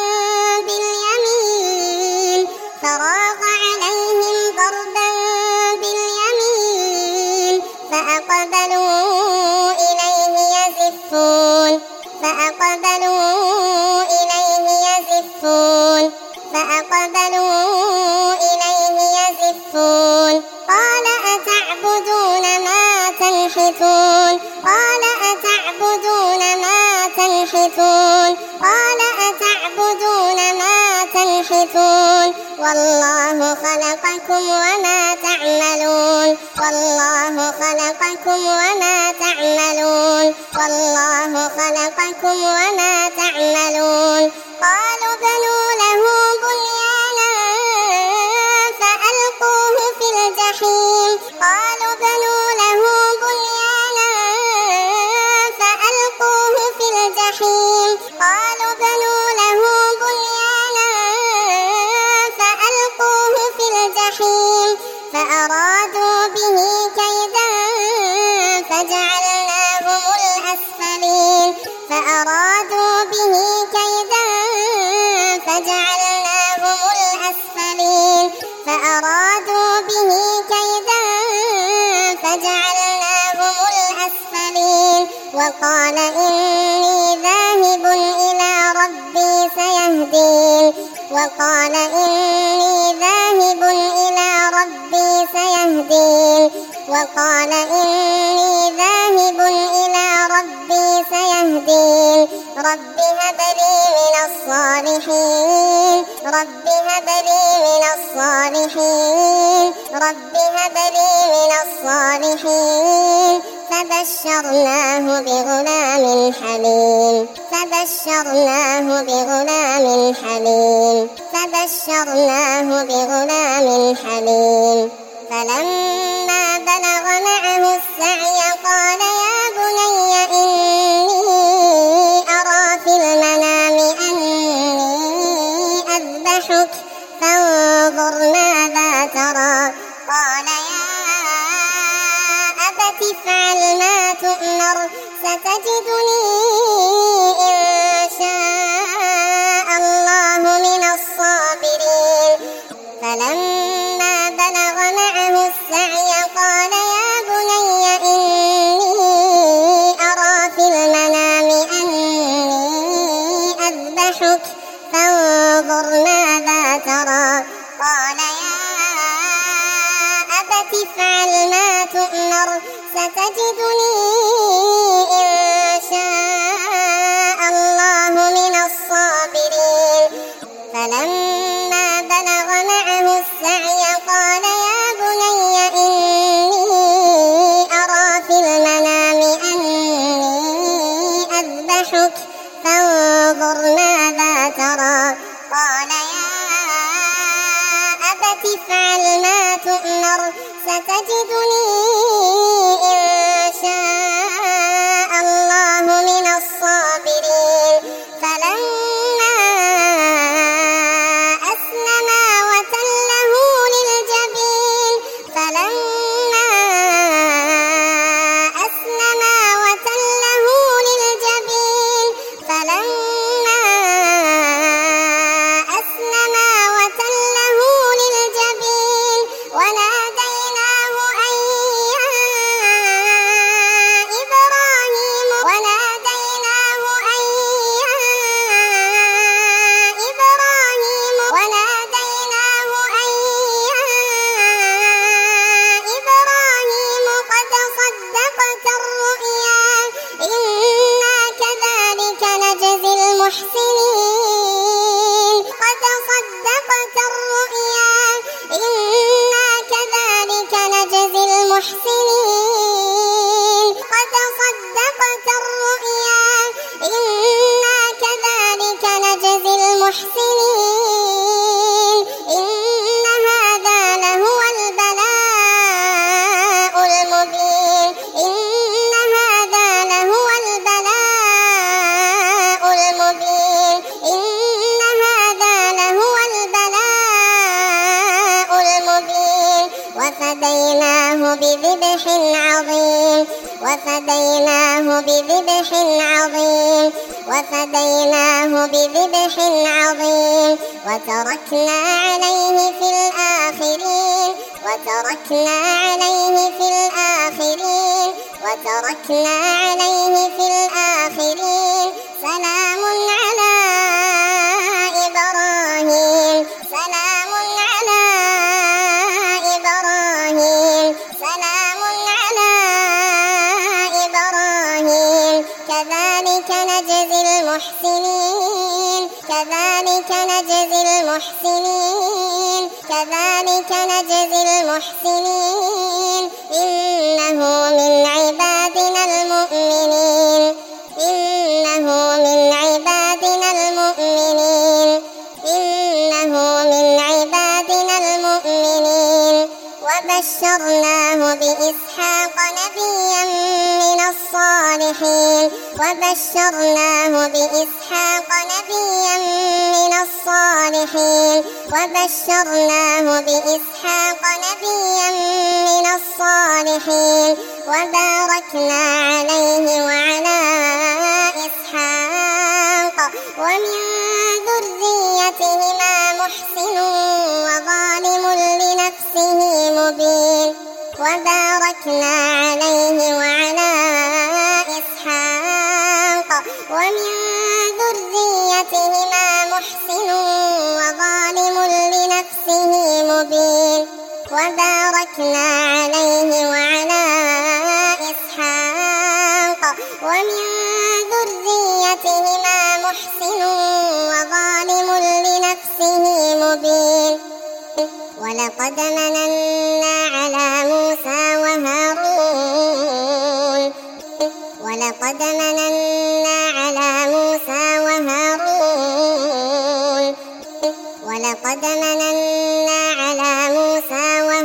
S1: باليمين فراغ عليهم ضربا باليمين فأقبلوا إليه يزفون فأقبلوا إليه يزفون فأقبلوا إليه يزفون قال أتعبدون ما تنحتون قال أتعبدون ما تنحتون قال أتعبدون ما تنحتون والله خلقكم وما تعملون والله خلقكم وما تعملون والله خلقكم وما تعملون قالوا بنوا له بنيانا فألقوه في الجحيم قالوا بنوا له بنيانا فألقوه في الجحيم قالوا بنوا له بنيانا فألقوه في الجحيم فأرادوا به كيدا فجعلناهم الأسفلين فأرادوا به كيدا فجعلناهم الأسفلين فأرادوا به كيدا فجعلناهم الأسفلين وقال إني ذاهب إلى ربي سيهدين وقال إني ذاهب إلى ربي سيهدين وقال إني ذاهب إلى ربي سيهدين رب هب لي من الصالحين رب هب لي من الصالحين رب هب لي من الصالحين فبشرناه بغلام حليم فبشرناه بغلام حليم فبشرناه بغلام حليم فلما بلغ معه السعي قال يا بني إني أرى في المنام أني أذبحك فانظر ماذا ترى قال يا أبت افعل ما تؤمر ستجدني إن شاء الله من الصابرين فلما بلغ معه السعي قال يا بني إني أرى في المنام أني أذبحك فانظر ماذا ترى قال يا أبت افعل ما تؤمر ستجدني إن شاء الله من الصابرين فلما بلغ معه السعي قال يا بني إني أرى في المنام أني أذبحك فانظر ماذا ترى قال يا أبت افعل ما تؤمر ستجدني إن شاء الله من الصابرين فلما أسلما وتله للجبين فلما أسلما وتله للجبين فلما أسلما وتله للجبين وناديناه أن يا إبراهيم وناديناه أن يا إبراهيم وناديناه أن يا إبراهيم قد صدقت الرؤيا إنا كذلك نجزي المحسنين قد صدقت الرؤيا إنا كذلك نجزي المحسنين قد صدقت الرؤيا إنا كذلك نجزي المحسنين وفديناه بذبح عظيم وفديناه بذبح عظيم وفديناه بذبح عظيم وتركنا عليه في الآخرين وتركنا عليه في الآخرين وتركنا عليه في الآخرين سلام على إبراهيم سلام على إبراهيم سلام على إبراهيم كذلك نجزي المحسنين كذلك نجزي المحسنين كذلك نجزي المحسنين إنه من عبادنا المؤمنين إنه من عبادنا المؤمنين إنه من عبادنا المؤمنين وبشرناه بإسحاق نبيا من الصالحين وبشرناه بإسحاق نبيا من الصالحين وبشرناه بإسحاق نبيا من الصالحين وباركنا عليه وعلى إسحاق ومن ذريتهما محسن وظالم لنفسه مبين وباركنا عليه وعلى إسحاق ومن ذريتهما محسن وظالم لنفسه مبين وباركنا عليه وعلى إسحاق ومن ذريتهما محسن وظالم لنفسه مبين ولقد مننا على موسى وهارون ولقد مننا على موسى وهارون ولقد مننا على موسى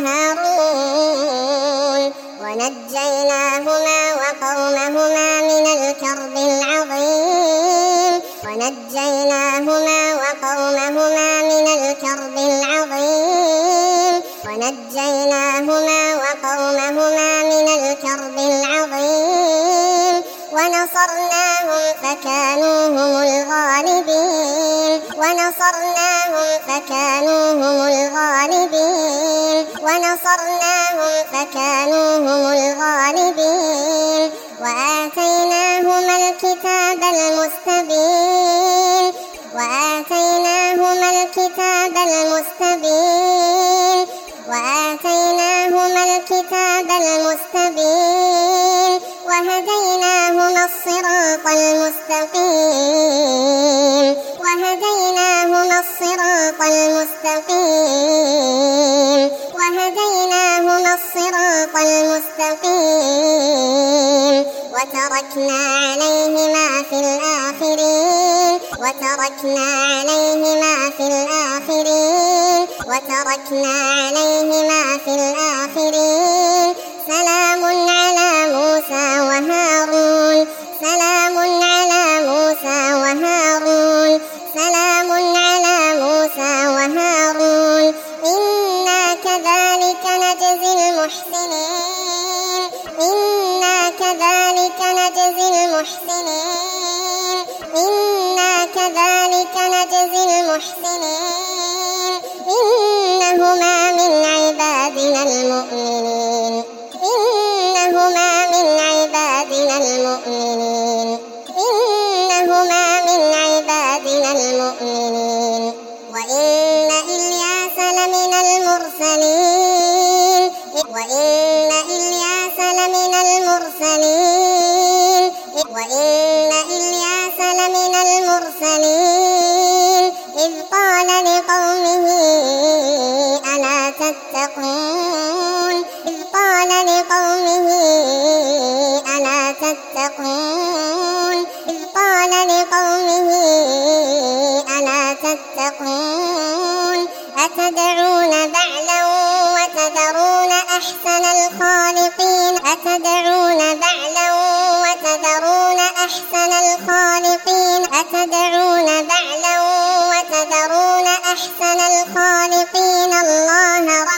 S1: وهارون ونجيناهما وقومهما من الكرب العظيم ونجيناهما وقومهما من الكرب العظيم ونجيناهما وقومهما من الكرب العظيم ونصرناهم فكانوا هم الغالبين ونصرناهم فكانوا هم الغالبين ونصرناهم فكانوا هم الغالبين وآتيناهما الكتاب المستبين وآتيناهما الكتاب المستبين وآتيناهما الكتاب المستبين وهديناهما الصراط المستقيم وهديناهما الصراط المستقيم وهديناهما الصراط المستقيم وتركنا عليهما في الآخرين وتركنا عليهما في الآخرين وتركنا عليهما في الآخرين سلام على موسى وهارون سلام على موسى وهارون سلام على موسى وهارون إنا كذلك نجزي المحسنين إنا كذلك نجزي المحسنين إنا كذلك نجزي المحسنين إنهما من عبادنا المؤمنين إنهما من عبادنا المؤمنين إنهما من عبادنا المؤمنين وإن إلياس لمن المرسلين وإن إلياس لمن المرسلين وإن إلياس لمن المرسلين إذ قال لقومه ألا تتقون إذ قال لقومه ألا تتقون إذ قال لقومه ألا تتقون أتدعون بعلا وتذرون أحسن الخالقين أتدعون بعلا وتذرون أحسن الخالقين أتدعون بعلا وتذرون أحسن الخالقين الله ربكم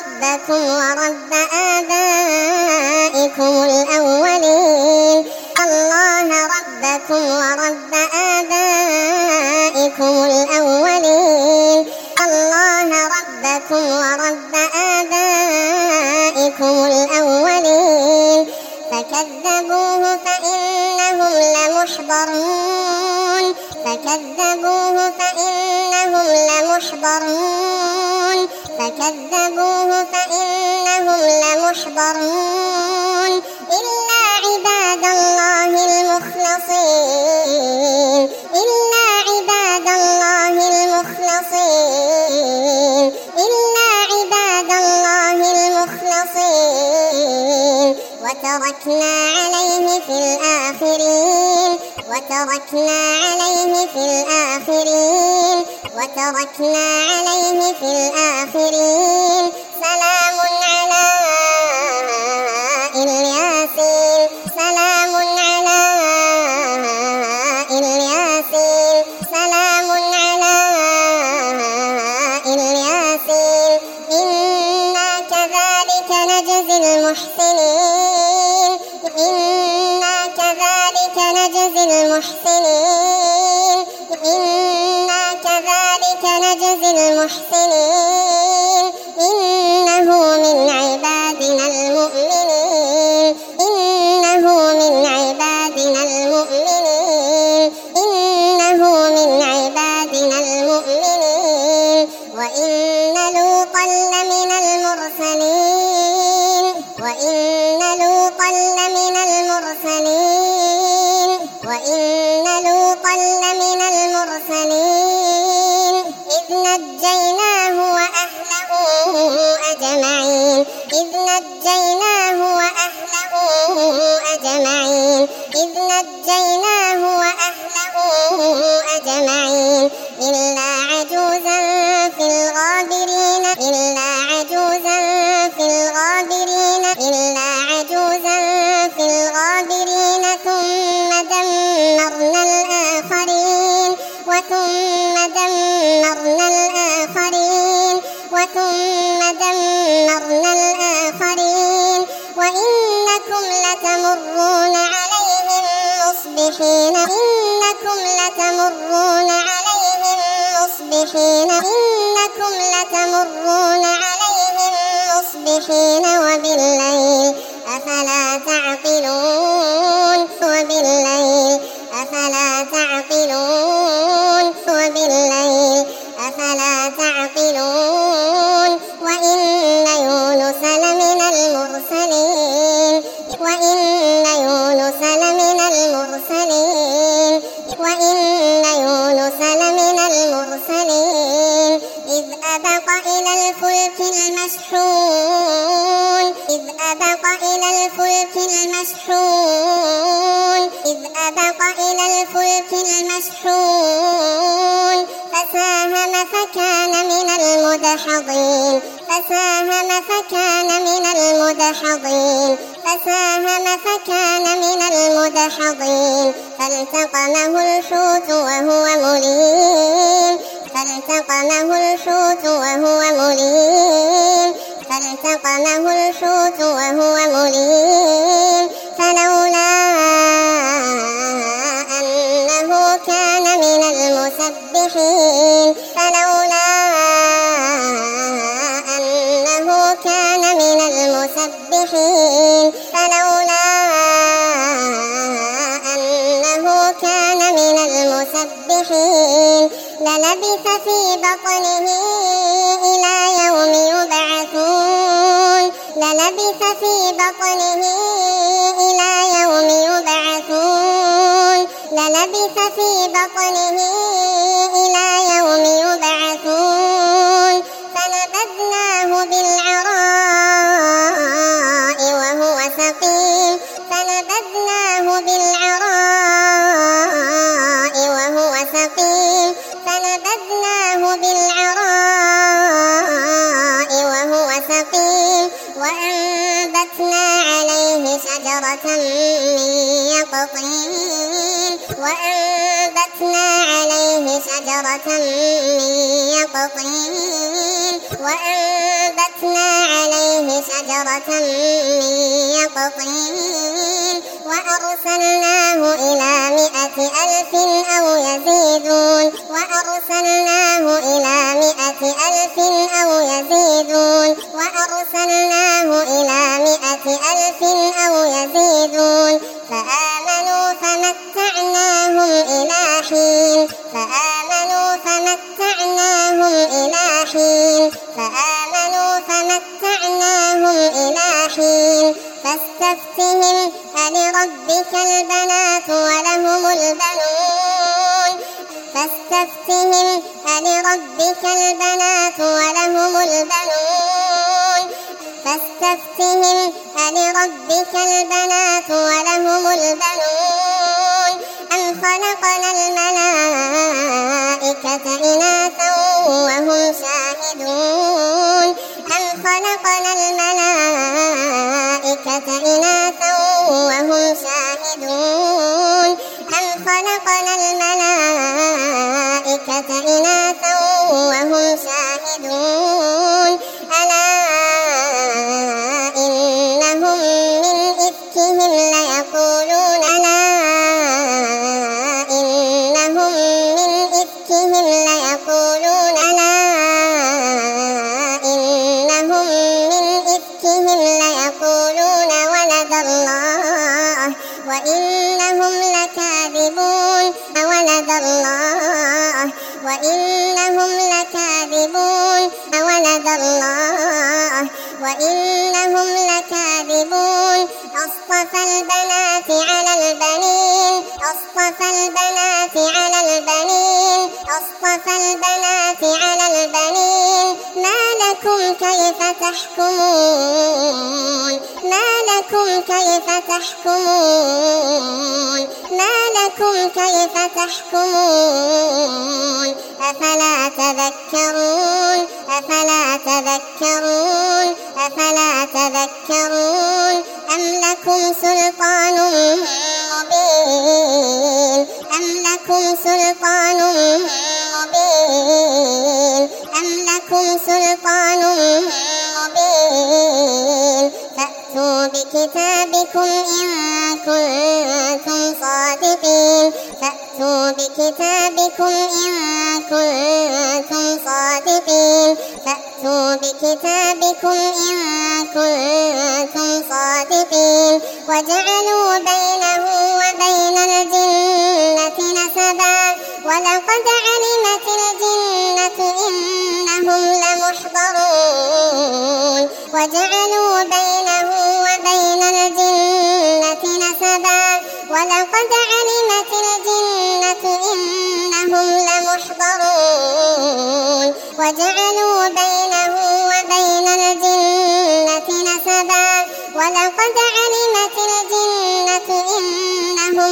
S1: ربكم ورب آبائكم الأولين الله ربكم ورب آبائكم الأولين الله ربكم ورب آبائكم الأولين فكذبوه فإنهم لمحضرون فكذبوه فإنهم لمحضرون فكذبوه فإنهم لمحضرون إلا عباد الله المخلصين إلا عباد الله المخلصين إلا عباد الله المخلصين وتركنا عليه في الآخرين وتركنا عليه في الآخرين وتركنا عليه في الآخرين سلام على الياسين سلام على الياسين سلام على الياسين إنا كذلك نجزي المحسنين إنا كذلك نجزي المحسنين إنا كذلك نجزي المحسنين إنه من عبادنا المؤمنين إنه من عبادنا المؤمنين إنه من عبادنا المؤمنين وإن لوطا لمن المرسلين وإن لوطا لمن المرسلين وإن لوطا لمن المرسلين إذ نجيناه وأهله أجمعين إذ نجيناه وأهله أجمعين إذ نجيناه وأهله أجمعين إلا عجوزا في الغابرين إلا عجوزا في الغابرين إلا عجوزا في الغابرين ثم دمرنا الآخرين وثم دمرنا الآخرين وثم دمرنا الآخرين وإنكم لتمرون عليهم مصبحين إنكم لتمرون عليهم مصبحين إنكم لتمرون عليهم مصبحين وبالليل أفلا تعقلون وبالليل أفلا تعقلون وبالليل أفلا تعقلون وإن يونس لمن المرسلين وإن يونس لمن المرسلين وإن يونس لمن المرسلين إذ أبق إلى الفلك المشحون إذ أبق إلى الفلك المشحون إذ أبق إلى الفلك المشحون فساهم فكان من المدحضين فساهم فكان من المدحضين فساهم فكان من المدحضين فالتقمه الحوت وهو مليم فالتقمه الحوت وهو مليم فالتقمه الحوت وهو مليم فلولا أنه كان من المسبحين فلولا أنه كان من المسبحين فلولا أنه كان من المسبحين للبث في بطنه إلى يوم يبعثون للبث في بطنه إلى يوم يبعثون للبث في بطنه إلى يوم يبعثون فنبذناه بالعراء وهو سقيم فنبذناه بالعراء وهو سقيم فنبذناه بالعراء وهو سقيم وأنبتنا عليه شجرة من يقطين وأنبتنا عليه شجرة من يقطين وأنبتنا عليه شجرة من يقطين وأرسلناه إلى 100,000 أو يزيدون وأرسلناه إلى 100,000 أو يزيدون وأرسلناه إلى 100,000 أو يزيدون فآمنوا فمتعناهم إلى حين فآمنوا فمتعناهم إلى حين فآمنوا فمتعناهم إلى حين فاستفتهم ألربك البنات ولهم البنون فاستفتهم ألربك البنات ولهم البنون فاستفتهم ألربك البنات ولهم البنون أم خلقنا الملائكة إناثا وهم شاهدون أم خلقنا الملائكة إناثا وهم شاهدون أم خلقنا الملائكة إناثا وهم شاهدون ألا إنهم من إفكهم ليقولون ألا إنهم من إفكهم ليقولون ألا إنهم من إفكهم ليقولون ولد الله وإنهم لكاذبون ولد الله وإنهم لكاذبون ولد الله وإنهم لكاذبون أصطفى البنات على البنين أصطفى البنات على البنين أصطفى البنات على البنين ما لكم كيف تحكمون ما لكم كيف تحكمون ما لكم كيف تحكمون أفلا تذكرون أفلا تذكرون أفلا تذكرون أم لكم سلطان مبين أم لكم سلطان مبين أم لكم سلطان مبين فأتوا بكتابكم إن كنتم صادقين فأتوا بكتابكم إن كنتم صادقين فأتوا بكتابكم إن كنتم صادقين وجعلوا بينه وبين الجنة نسبا ولقد علمت الجنة إنهم لمحضرون وجعلوا بينه وبين الجنة نسبا ولقد علمت الجنة إنهم لمحضرون وجعلوا بينه وبين الجنة نسبا ولقد علمت الجنة إنهم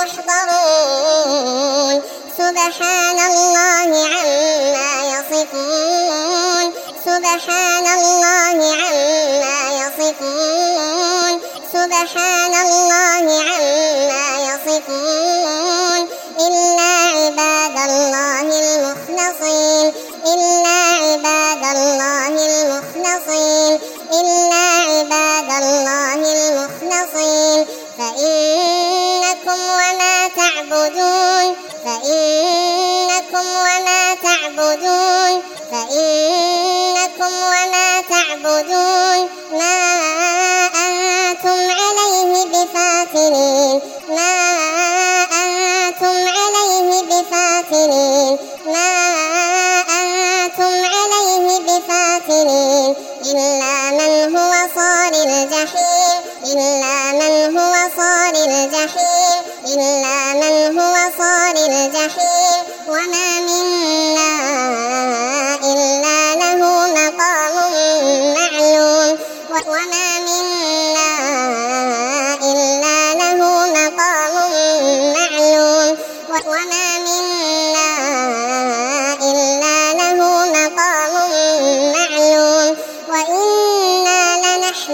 S1: لمحضرون سبحان الله عما يصفون سبحان الله عما يصفون سبحان الله عما يصفون إلا عباد الله المخلصين إلا عباد الله المخلصين إلا عباد الله المخلصين فإنكم وما تعبدون فإنكم وما تعبدون فإنكم وما تعبدون ما أنتم عليه بفاتنين ما أنتم عليه بفاتنين ما أنتم عليه بفاتنين إلا من هو صال الجحيم إلا من هو صال الجحيم إلا من هو صال الجحيم وما منا إلا له مقام معلوم وما منا إلا له مقام معلوم وما منا إلا له مقام معلوم وإنا لنحن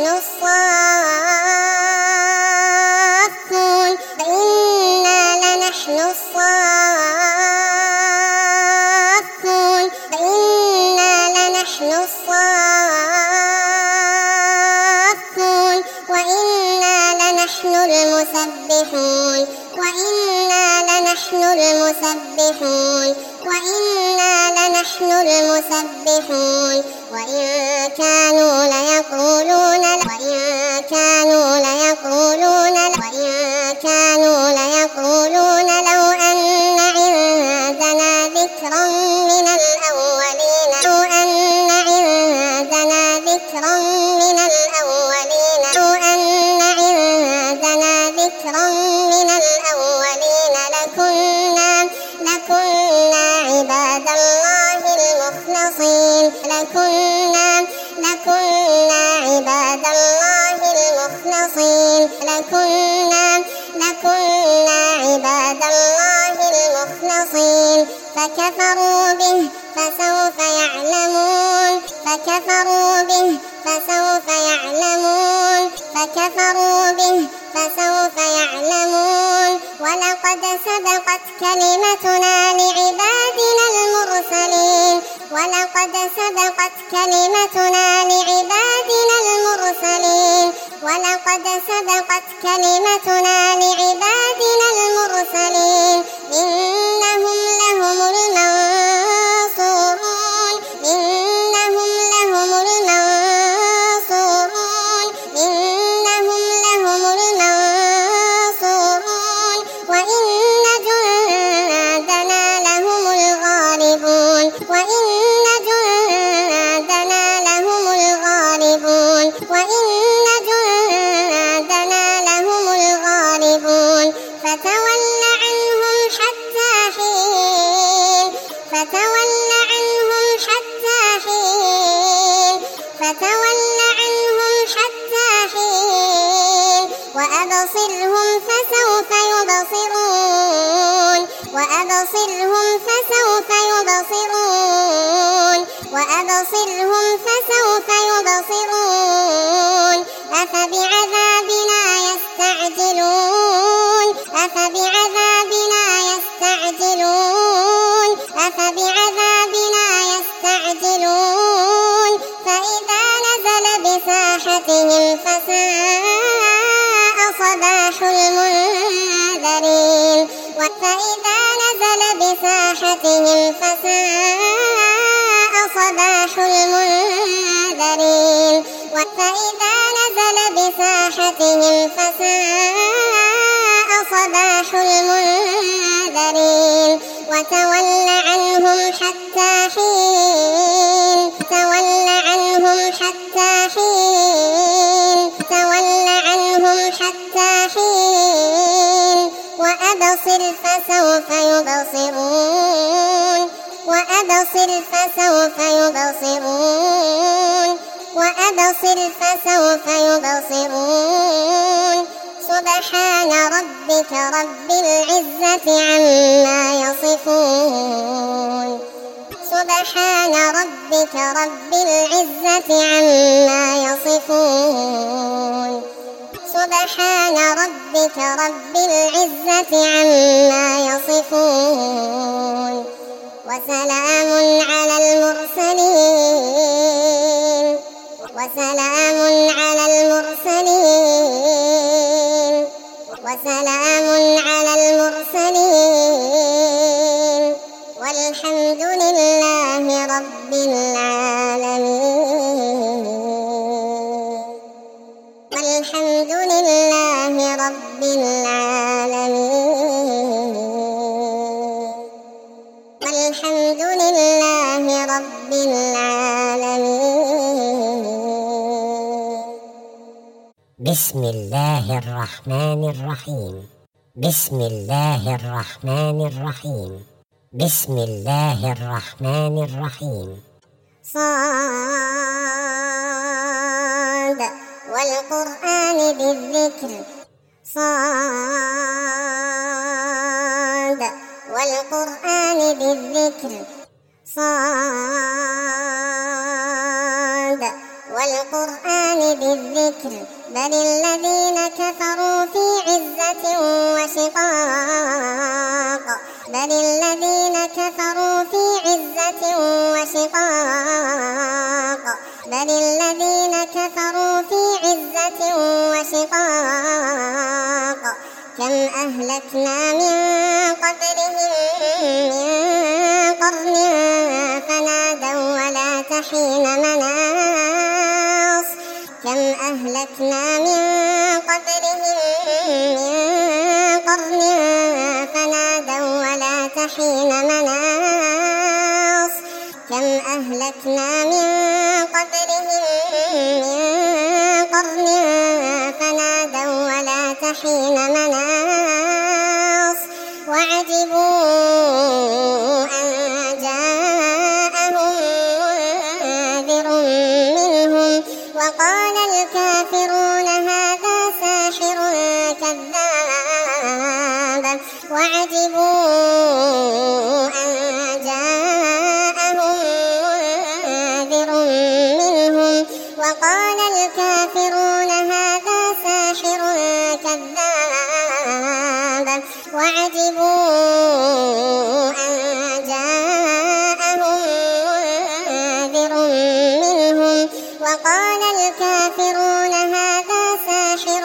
S1: الصافون وإنا لنحن الصافون وإنا لنحن الصافون لنحن المسبحون وإنا لنحن المسبحون وإنا لنحن المسبحون وإن كانوا ليقولون لو أن عندنا ذكرا من الأولين لكنا عباد الله المخلصين لكنا عباد الله المخلصين فكفروا به فسوف يعلمون ولقد سبقت كلمتنا لعبادنا المرسلين إنهم لهم المنصورون وإن جندنا لهم الغالبون فتول عنهم حتى حين وأبصرهم فسوف يبصرون أفبعذابنا يستعجلون فإذا نزل بساحتهم فساء صباح المنذرين وتول عنهم حتى حين وأبصر فسوف يبصرون سبحان ربك رب العزة عما يصفون وسلام على المرسلين والحمد لله رب العالمين. بسم الله الرحمن الرحيم. صاد والقرآن ذي الذكر بل الذين كفروا في عزة وشقاق بل الذين كفروا في عزة وشقاق كم أهلكنا من قبلهم من قرن فنادوا ولا تحين مناص كم أهلكنا من قبلهم من قرن فنادوا ولا تحين مناص كم أهلكنا من قبلهم من قرن فنادوا ولا تحين مناص وعجبوا أن جاءهم منذر منهم وقال الكافرون هذا ساحر كذاب وعجبوا أن جاءهم منذر منهم وقال الكافرون هذا ساحر كذاب وعجبوا أن جاءهم منذر منهم وقال الكافرون هذا ساحر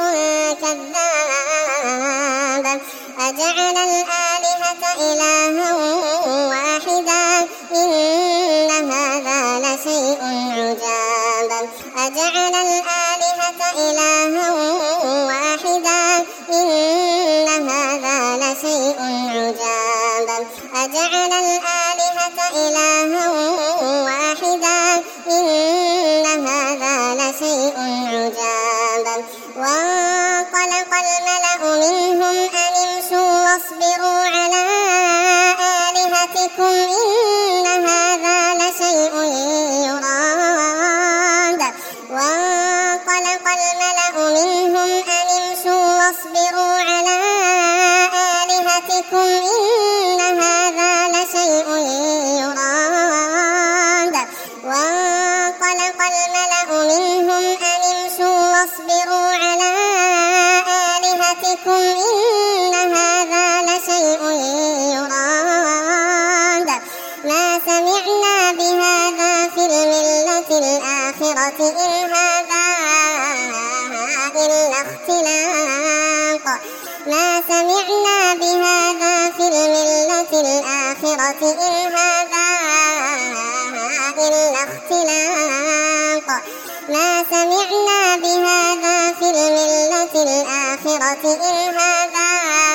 S1: كذاب أجعل الآلهة إلها واحدا إن هذا لشيء عجاب أجعل الآلهة إلها واحدا إن هذا لشيء عجاب أجعل الآلهة إلها واحدا إن هذا لشيء عجاب وانطلق الملأ منهم أن امشوا واصبروا على آلهتكم إن هذا لشيء يراد وانطلق الملأ منهم أن امشوا واصبروا على آلهتكم إن هذا لشيء يراد وانطلق الملأ منهم أن امشوا واصبروا على آلهتكم إن هذا لشيء يراد ما سمعنا بهذا في الملة الآخرة إن هذا إلا اختلاق ما سمعنا بهذا في الملة الآخرة إن هذا إلا اختلاق ما سمعنا بهذا في الملة الآخرة إن هذا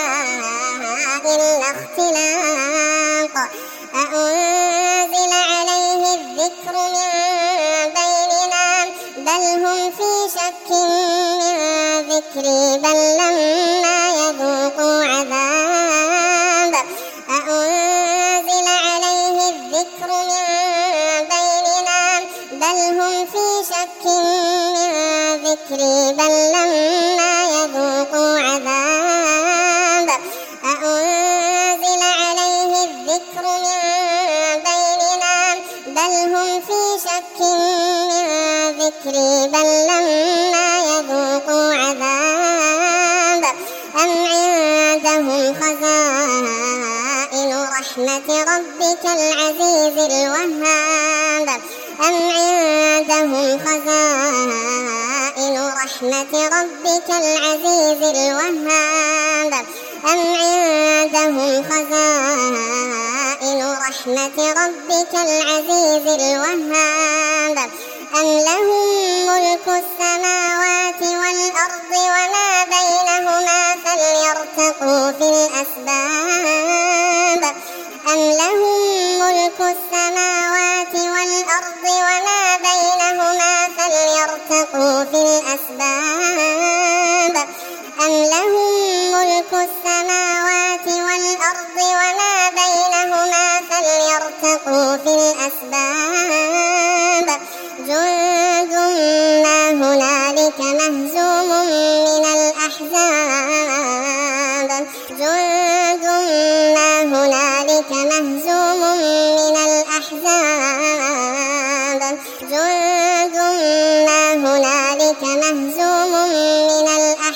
S1: إلا اختلاق أأنزل عليه الذكر من بيننا بل هم في شك من ذكري بل لما يذوقوا عذاب أأنزل عليه الذكر من بيننا بل هم في شك من ذكري بل لما يذوقوا عذاب أأنزل عليه الذكر من بيننا بل هم في شك من ذكري بل لما يذوقوا عذاب أم عندهم خزائن رحمة ربك العزيز الوهاب أم عندهم خزائن رحمة ربك العزيز الوهاب أم عندهم خزائن رحمة ربك العزيز الوهاب أم لهم ملك السماوات والأرض وما بينهما فليرتقوا في الأسباب أم لهم ملك السماوات والأرض وما بينهما فليرتقوا في الأسباب أم لهم ملك السماوات والأرض وما بينهما فليرتقوا في الأسباب جند ما هنالك مهزوم من الأحزاب جند ما هنالك مهزوم من الأحزاب جند ما هنالك مهزوم من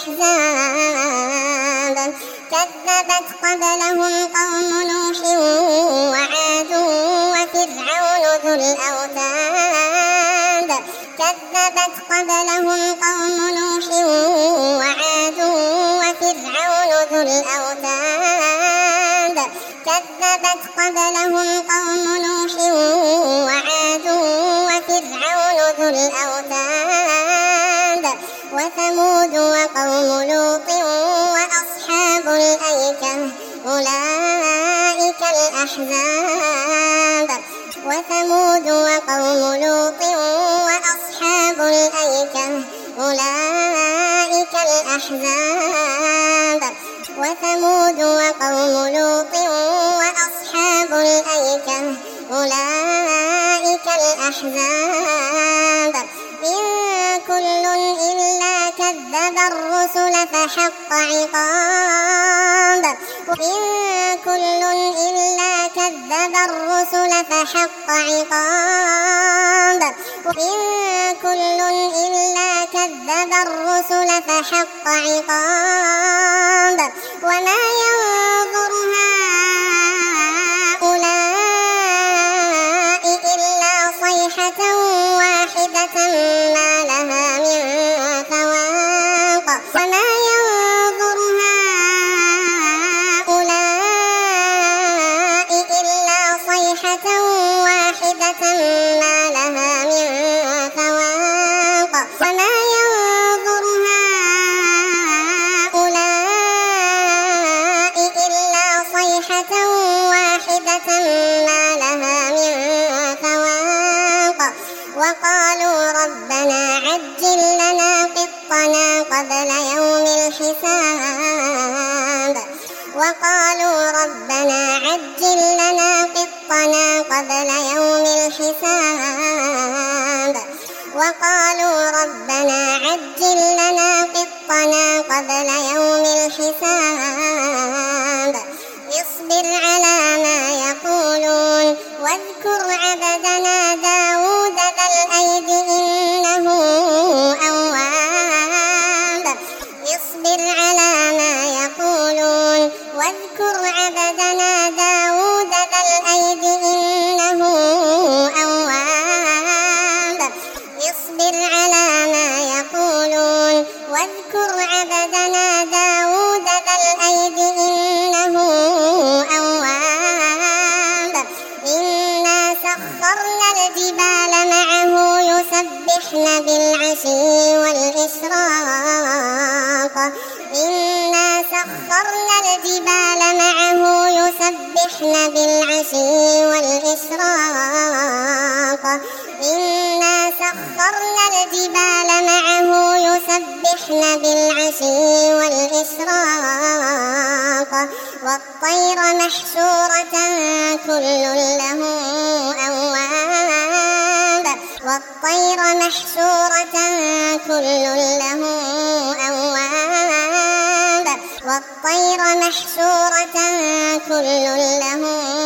S1: الأحزاب كذبت قبلهم قوم نوح وعاد وفرعون ذو الأوتاد كذبت قبلهم قوم نوح وعاد وفرعون ذو الأوتاد كذبت قبلهم قوم نوح وعاد وفرعون ذو الأوتاد وثمود وقوم لوط وأصحاب الأيكة أولئك الأحزاب وثمود وقوم لوط وأصحاب الأيكة أولئك الأحزاب وثمود وقوم لوط وأصحاب الأيكة أولئك الأحزاب إن كل إلا كذب الرسل فحق عقاب إن كل إلا كذب الرسل فحق عقاب إن كل إلا كذب الرسل فحق عقاب وما ينظر هؤلاء إلا صيحة واحدة ما لها من فواق وما ينظر هؤلاء إلا صيحة واحدة ما لها من فواق وما ينظر هؤلاء إلا صيحة واحدة ما لها من فواق وقالوا ربنا عجل لنا قطنا قبل يوم الحساب وقالوا ربنا عجل لنا قطنا قبل يوم الحساب وقالوا ربنا عجل لنا قطنا قبل يوم الحساب اصبر على ما يقولون واذكر عبدنا داود ذا الأيد إنه أواب اصبر على ما يقولون واذكر عبدنا داود ذا الأيد إنه أواب اصبر على ما يقولون واذكر عبدنا داود ذا الأيد إنه أواب إنا سخرنا الجبال معه يسبحن بالعشي والإشراق إنا سخرنا الجبال معه يسبحن بالعشي والإشراق إنا سخرنا الجبال معه يسبحن بالعشي والإشراق والطير محشورة كل له أواب والطير محشورة كل له أواب والطير محشورة كل له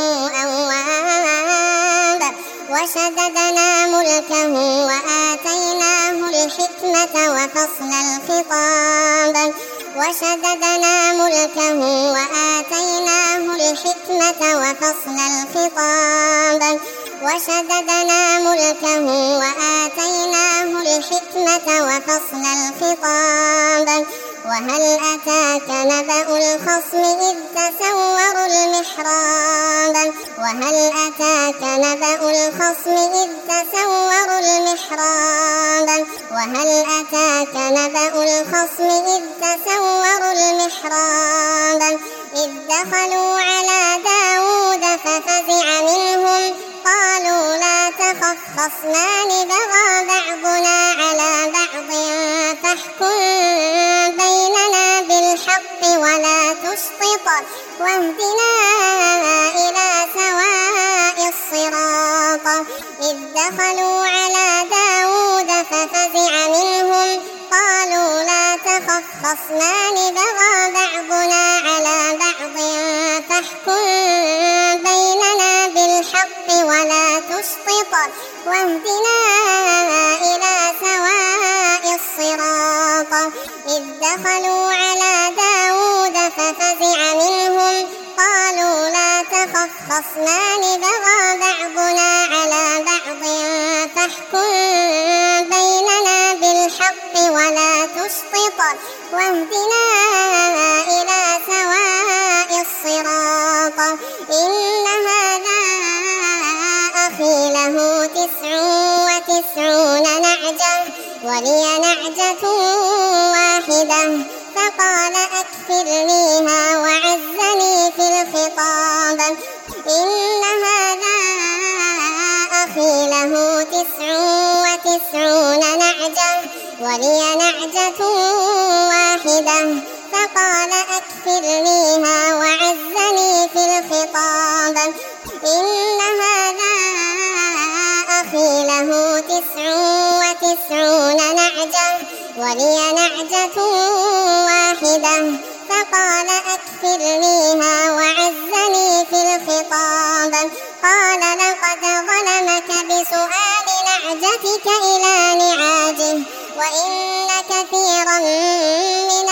S1: أواب وشددنا ملكه وآتيناه الحكمة وفصل الخطاب وشددنا ملكه وآتيناه الحكمة وفصل الخطاب وشددنا ملكه وآتيناه الحكمة وفصل الخطاب وهل أتاك نبأ الخصم إذ تسوروا المحراب وهل أتاك نبأ الخصم إذ تسوروا المحراب وهل أتاك نبأ الخصم إذ تسوروا المحراب إذ دخلوا على داود ففزع منهم قالوا لا تخف خصمان بغى بعضنا على بعض فاحكم بيننا بالحق ولا تشطط واهدنا إلى سواء الصراط إذ دخلوا على داود ففزع منهم قالوا لا تخف خصمان بغى بعضنا على بعض فاحكم بيننا بالحق ولا تشطط واهدنا إلى سواء الصراط إذ دخلوا على داود ففزع منهم قالوا لا تخف خصمان بغى بعضنا على بعض فاحكم بيننا بالحق ولا تشطط تشطط واهدنا إلى سواء الصراط إن هذا أخي له 99 نعجة ولي نعجة واحدة فقال أكفلنيها وعزني في الخطاب إن هذا أخي له 99 نعجة ولي نعجة واحدة فقال أكفلنيها وعزني في الخطاب إن هذا أخي له 99 نعجة ولي نعجة واحدة فقال أكفلنيها وعزني في الخطاب قال لقد ظلمك بسؤال نعجتك إلى نعاجه وإن كثيرا من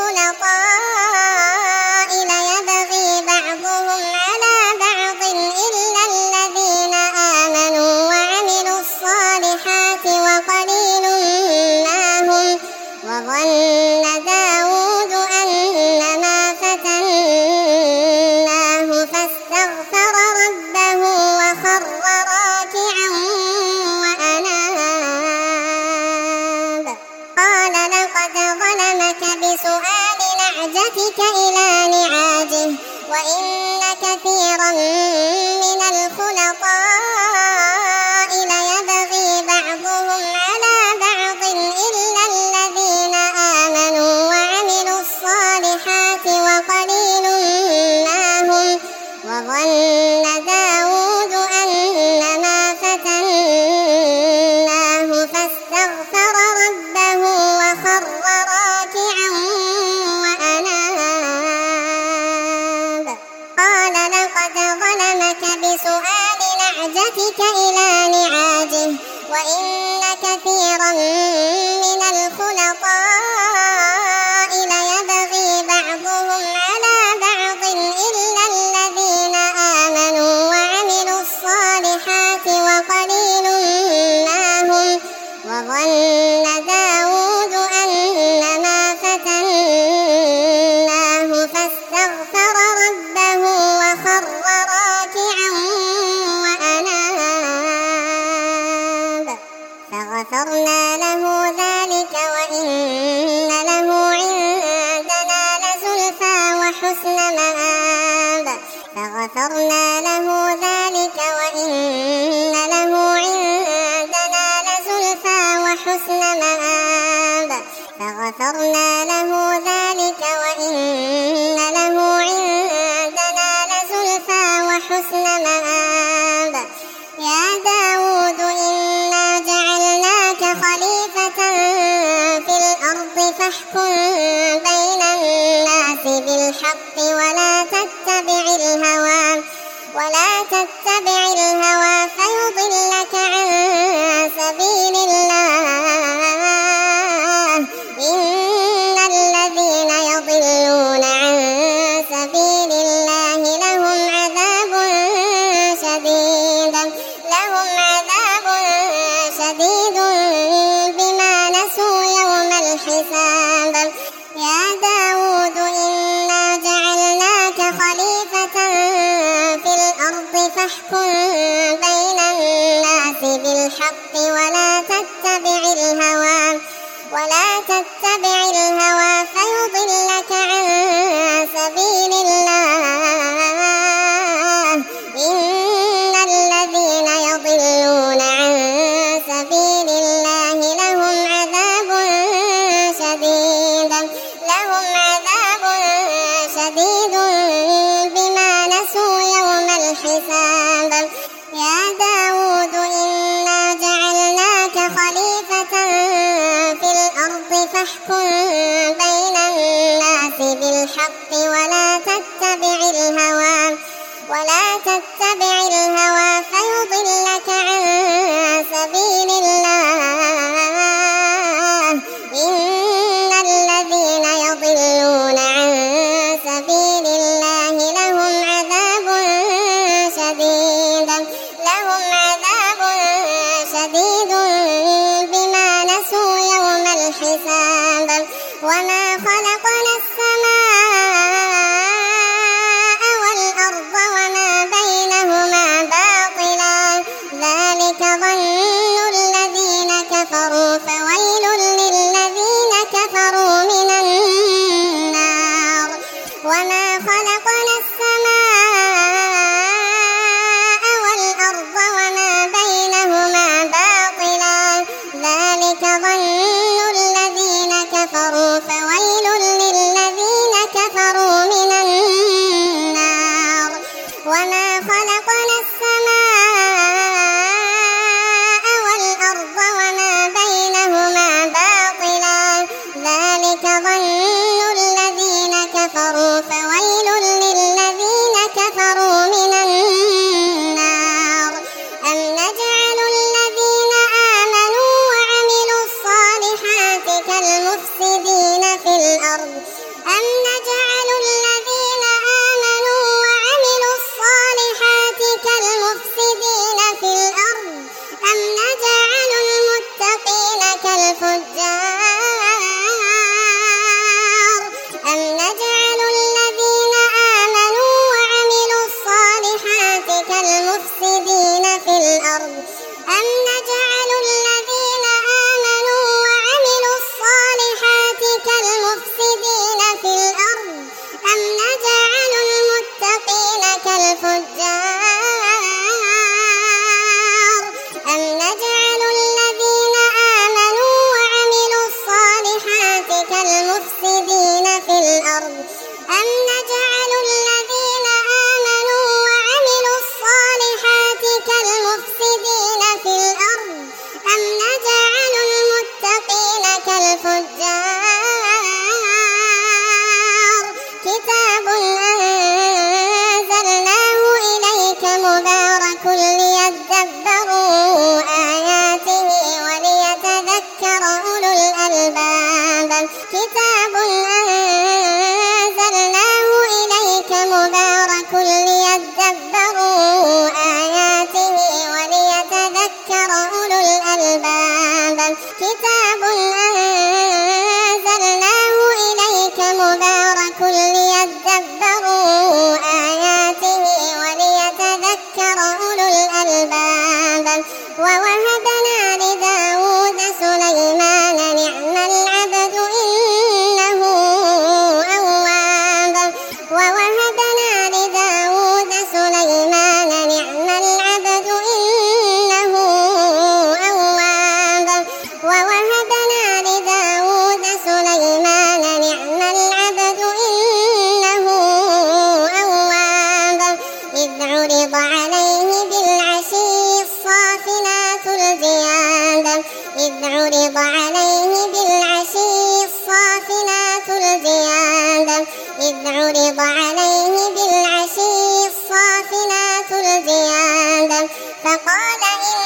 S1: الخلطاء ليبغي بعضهم على بعض إلا الذين آمنوا وعملوا الصالحات وقليل ما هم وظن داود أنما فتناه فاستغفر ربه وخر راكعا وأناب قال لقد ظلمك بسؤال نعجتك إلى نعاجه وإن كثيرا من الخلطاء ليبغي بعضهم على بعض إلا الذين آمنوا وعملوا الصالحات وقليل ما هم وظن داود أنما فتناه فاستغفر ربه وخر راكعا وأناب قال لقد ظلمك بسؤال نعجتك إلى نعاجه وإن كثيرا من الخلطاء ليبغي بعضهم على بعض إلا الذين آمنوا وعملوا الصالحات وقليل ما هم وظن داود أنما فتناه فاستغفر ربه وخر راكعا وأناب فغفرنا له ذلك وإن له عندنا لزلفى وحسن مآب فغفرنا له ذلك وإن له عندنا لزلفى وحسن مآب فغفرنا له ذلك وإن له عندنا لزلفى وحسن مآب يا داود إنا جعلناك خليفة في الأرض فاحكم بين الناس بالحق ولا تتبع الهوى فيضلك عن سبيل الله إن الذين يضلون عن سبيل الله لهم عذاب شديد بما نسوا يوم الحساب يا داود إنا جعلناك خليفة في الأرض فاحكم بين الناس بالحق ولا تتبع الهوى فيضلك عن سبيل الله إن الذين يضلون عن سبيل الله لهم عذاب شديد بما نسوا يوم الحساب يا داود إنا جعلناك خليفة في الأرض فاحكم بين الناس بالحق ولا تتبع الهوى فيضلك عن سبيل الله إن الذين يضلون عن سبيل الله لهم عذاب شديد بما نسوا يوم الحساب وما خلقنا السماء والأرض وما بينهما باطلا ذلك ظن الذين كفروا فويل للذين كفروا من النار وما خلقنا السماء والأرض وما بينهما باطلا ذلك ظن الذين كفروا فويل للذين كفروا من النار وما خلقنا السماء والأرض وما بينهما باطلا ذلك ظن الذين كفروا فويل للذين كفروا من النار أم نجعل الذين آمنوا وعملوا الصالحات كالمفسدين في الأرض أم نجعل الذين آمنوا وعملوا الصالحات كالمفسدين في الأرض أم نجعل المتقين كالفجار أم نجعل الذين آمنوا وعملوا الصالحات كالمفسدين في الأرض أم نجعل الذين آمنوا وعملوا الصالحات كالمفسدين في الأرض أم نجعل المتقين كالفجار أم نجعل الذين آمنوا وعملوا الصالحات كالمفسدين في الأرض أم نجعل الذين آمنوا وعملوا الصالحات كالمفسدين في الأرض أم نجعل المتقين كالفجار كتاب أنزلناه إليك مبارك ليدبروا آياته وليتذكر أولو الألباب كتاب أنزلناه إليك مبارك ليدبروا آياته وليتذكر أولو الألباب كتاب أنزلناه إليك مبارك ليدبروا آياته وليتذكر أولو الألباب ووهبنا لداود سليمان نعم العبد إنه أواب ووهبنا لداود سليمان نعم العبد إنه أواب ووهبنا لداود سليمان نعم العبد إنه أواب إذ عرض عليه بالعشي الصافنات الجياد إذ عرض عليه بالعشي الصافنات الجياد إذ عرض عليه بالعشي الصافنات الجياد فقال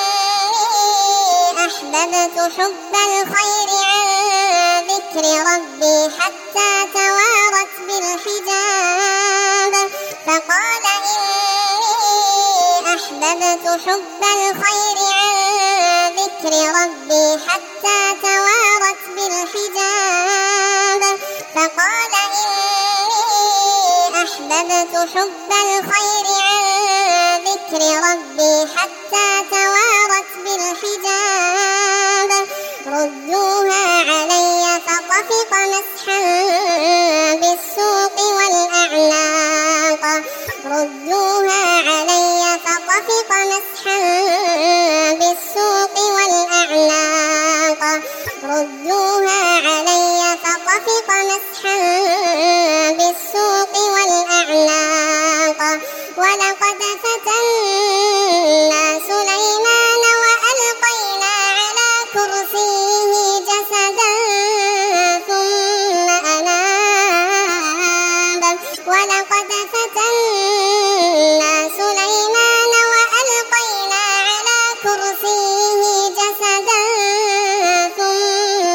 S1: إني أحببت حب الخير عن ذكر ربي حتى توارت بالحجاب فقال إني أحببت حب الخير عن ذكر ربي حتى توارت بالحجاب فقال إني أحببت حب الخير عن ذكر ربي حتى توارت بالحجاب ردوها علي فطفق مسحا بالسوق والأعناق ردوها علي فطفق مسحا بالسوق والأعناق ردوها علي فطفق مسحا بالسوق والأعناق ولقد فتنا سليمان وألقينا على كرسيه جسدا ثم أناب ولقد فتنا سليمان وألقينا على كرسيه جسدا ثم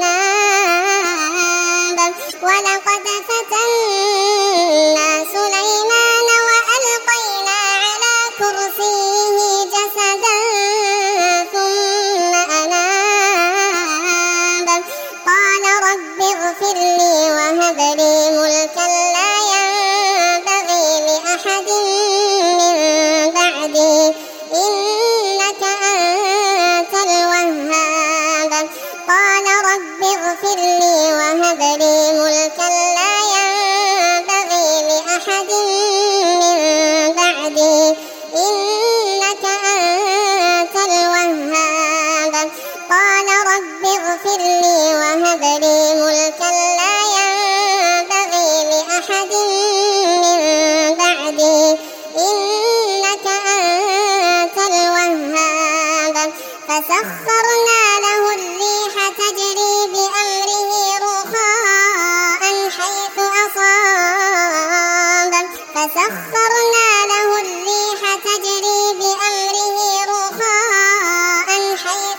S1: أناب ولقد فتنا سليمان وألقينا على كرسيه جسدا ثم أناب اغفر لي وهب لي ملكا لا ينبغي لأحد من بعدي إنك أنت الوهاب قال رب اغفر لي وهب لي ملكا لا ينبغي لأحد من بعدي إنك أنت الوهاب فسخرنا له الريح تجري بأمره رخاء حيث أصاب فسخرنا له الريح تجري بأمره رخاء حيث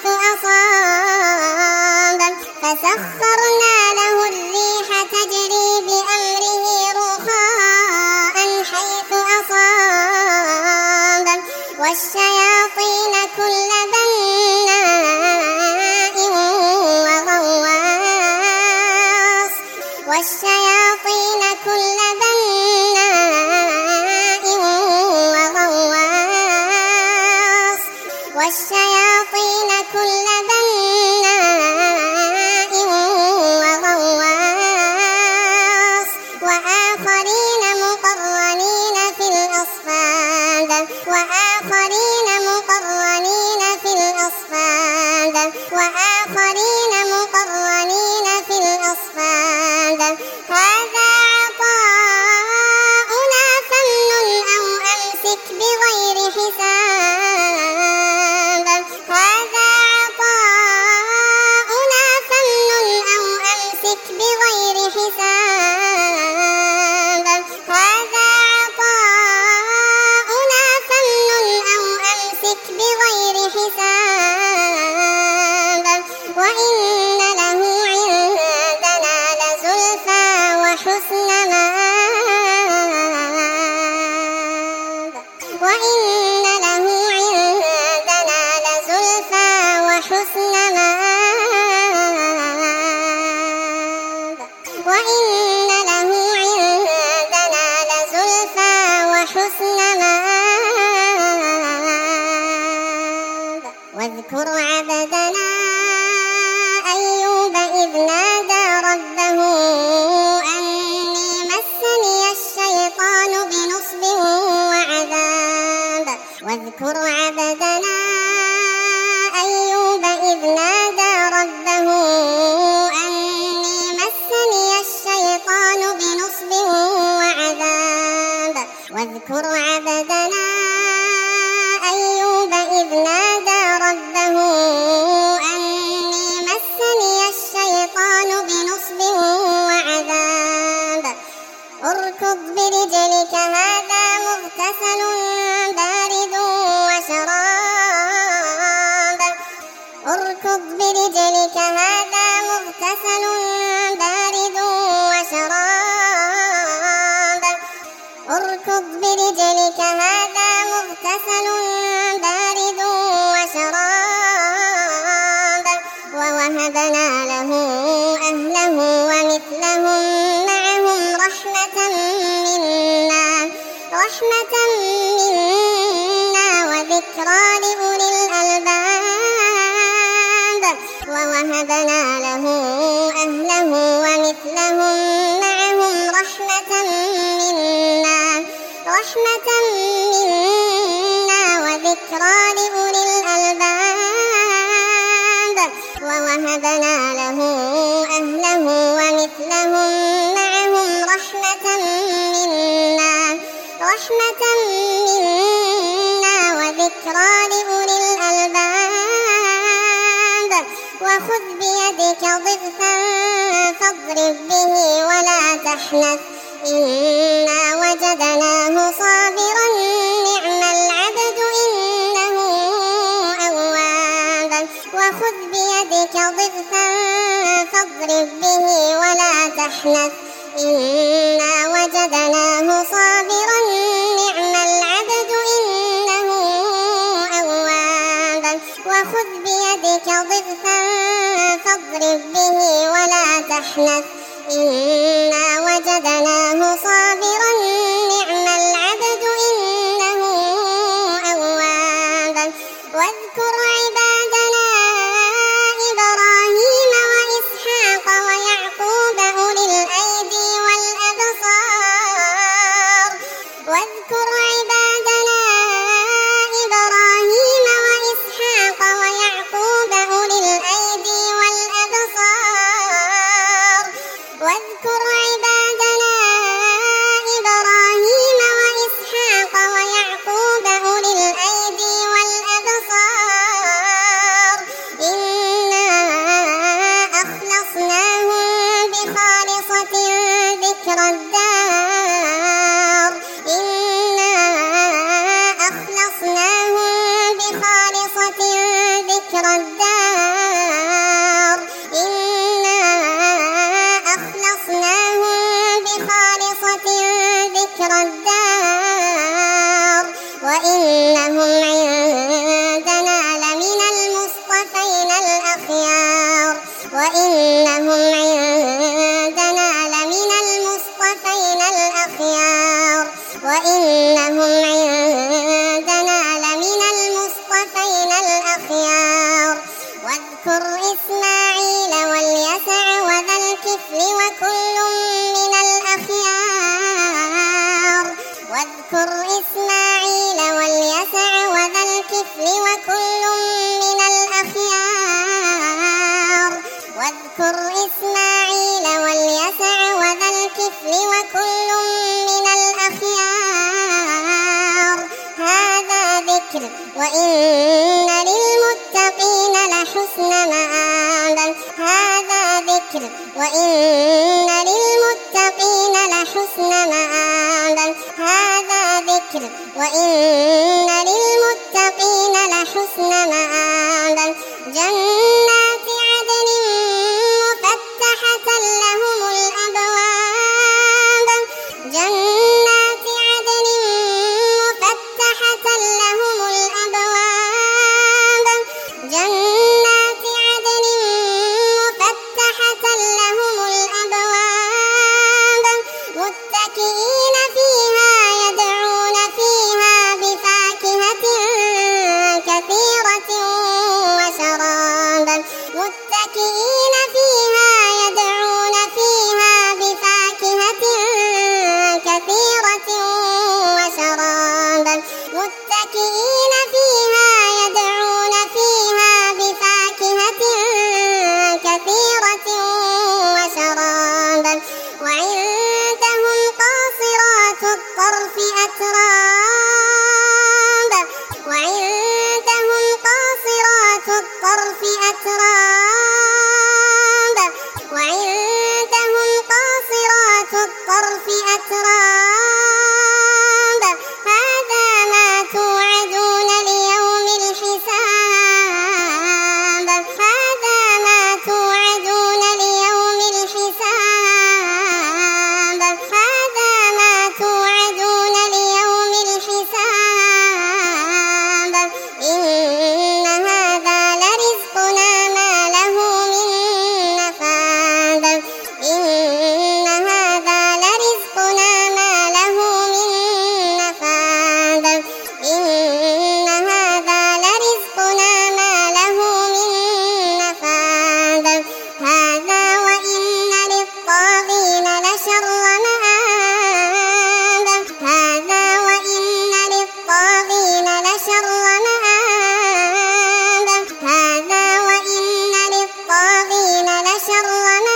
S1: أصاب فسخرنا له الريح تجري بأمره رخاء حيث أصاب والشياطين كل بناء وغواص والشياطين كل بناء وغواص والشياطين كل بناء وغواص وآخرين مقرنين في الأصفاد وآخرين مقرنين في الأصفاد وآخرين مقرنين في الأصفاد هذا عطاؤنا فامنن أو أمسك بغير حساب هذا عطاؤنا فامنن أو أمسك بغير حساب هذا عطاؤنا فامنن أو أمسك بغير حساب وإن له عندنا لزلفى وحسن مآب وإن له عندنا لزلفى وحسن مآب وإن له عندنا لزلفى وحسن مآب واذكر عبدنا أيوب إذ نادى ربه أني مسني الشيطان بنصب وعذاب واذكر عبدنا أيوب إذ نادى ربه أني مسني الشيطان بنصب وعذاب واذكر عبدنا أيوب إذ نادى ربه أني مسني الشيطان بنصب وعذاب اركض برجلك هذا مغتسل بارد وشراب اركض برجلك هذا مغتسل بارد وشراب اركض برجلك هذا مغتسل بارد وشراب ووهبنا له أهله ومثلهم معهم رحمة منا وذكرى لأولي الألباب ووهبنا له أهله ومثلهم معهم رحمة منا وذكرى لأولي الألباب ووهبنا له أهله ومثلهم معهم رحمة منا وذكرى لأولي الألباب وخذ بيدك ضغثا فاضرب به ولا تحنث إنا وجدناه صابرا نعم العبد إنه أواب وخذ بيدك ضغثا فاضرب به ولا تحنث إنا وجدناه صابرا نعم العبد إنه أواب وخذ بيدك ضغثا فاضرب به ولا تحنث إنا وجدناه صابرا نعم العبد إنه أواب واذكر عبادنا إبراهيم وإسحاق ذكر الدار إنا أخلصناهم بخالصة ذكر الدار إنا أخلصناهم بخالصة ذكر الدار وإنهم عندنا لمن المصطفين الأخيار وإنهم عندنا لمن المصطفين الأخيار وإنهم عندنا لمن المصطفين الأخيار واذكر إسماعيل واليسع وذا الكفل وكل من الأخيار واذكر إسماعيل واليسع وذا الكفل وكل من الأخيار واذكر إسماعيل واليسع وذا الكفل وكل من الأخيار هذا ذكر وإن للمتقين لحسن مآب هذا ذكر وإن للمتقين لحسن مآب هذا ذكر وإن للمتقين لحسن مآب جنات عدن مفتحة لهم الأبواب جنات عدن مفتحة لهم الأبواب جنات عدن مفتحة لهم الأبواب متكئين فيها يدعون فيها بفاكهة كثيرة وشرابا متكئين فيها يدعون فيها بفاكهة كثيرة وشرابا متكئين فيها يدعون فيها بفاكهة كثيرة وشرابا وعندهم قاصرات الطرف أتراب وعندهم قاصرات الطرف أتراب وعندهم قاصرات الطرف أتراب هذا ما توعدون ليوم الحساب هذا ما توعدون ليوم الحساب هذا ما توعدون ليوم الحساب إن هذا لرزقنا ما له من نفاد إن هذا لرزقنا ما له من نفاد إن هذا لرزقنا ما له من نفاد هذا وإن للطاغين لشر مآب هذا وإن للطاغين لشر مآب هذا وإن للطاغين لشر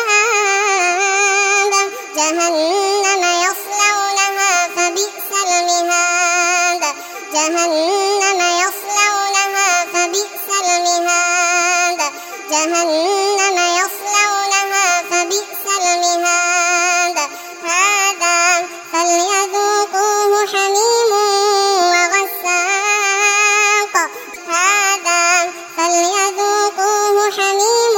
S1: مآب جهنم يصلونها فبئس المهاد جهنم يصلونها فبئس المهاد جهنم يصلونها فبئس المهاد هذا فليذوقوه حميم وغساق هذا فليذوقوه حميم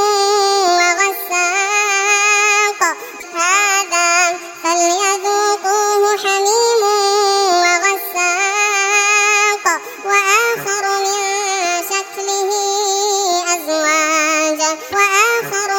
S1: وغساق هذا فليذوقوه حميم وغساق وآخر من شكله أزواج وآخر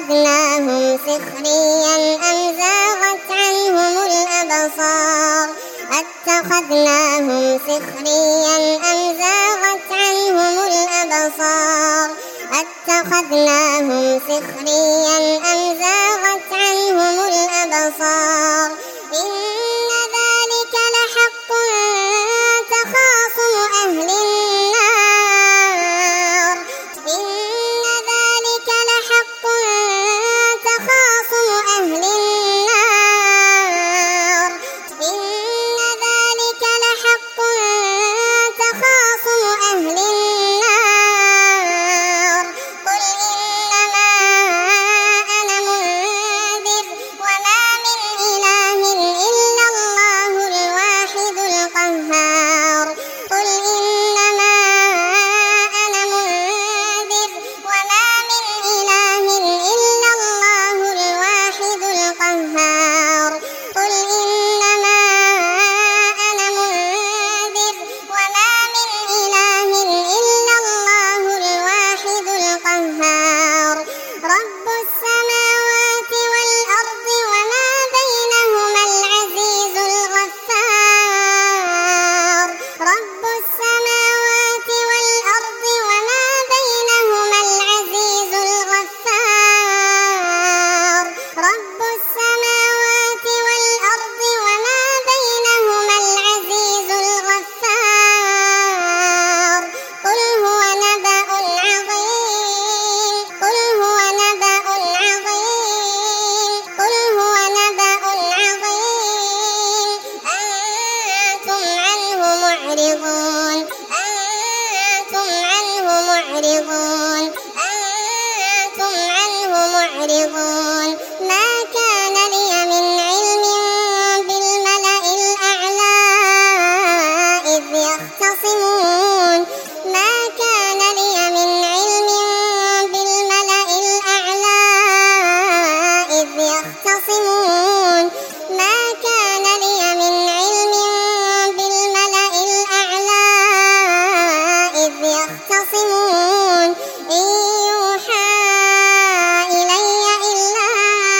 S1: أتخذناهم سخريا أم زاغت عنهم الأبصار أتخذناهم سخريا أم زاغت عنهم الأبصار أتخذناهم سخريا أم زاغت عنهم الأبصار إن ذلك لحق تخاصم أهل النار إن ذلك لحق تخاصم أهل النار إن ذلك لحق تخاصم أهل النار قل إنما أنا منذر وما من إله إلا الله الواحد القهار قل إنما أنا منذر وما من إله إلا الله الواحد القهار قل إنما أنا منذر وما من إله إلا الله الواحد القهار رب السماوات والأرض وما بينهما العزيز الغفار رب السماوات والأرض وما بينهما العزيز الغفار رب السماوات والأرض وما بينهما العزيز الغفار قل هو نبأ عظيم قل هو نبأ عظيم قل هو نبأ عظيم أنتم عنه معرضون أنتم عنه معرضون أنتم عنه معرضون ما كان لي من علم بالملأ الأعلى إذ يختصمون ما كان لي من علم بالملأ الأعلى إذ يختصمون ما كان لي من علم بالملأ الأعلى إذ يختصمون إن يوحى إلي إلا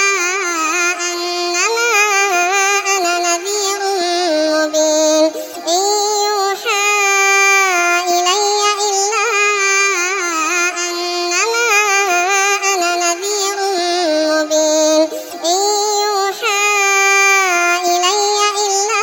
S1: أنما أنا نذير مبين إن يوحى إلي إلا أنما أنا نذير مبين إن يوحى إلي إلا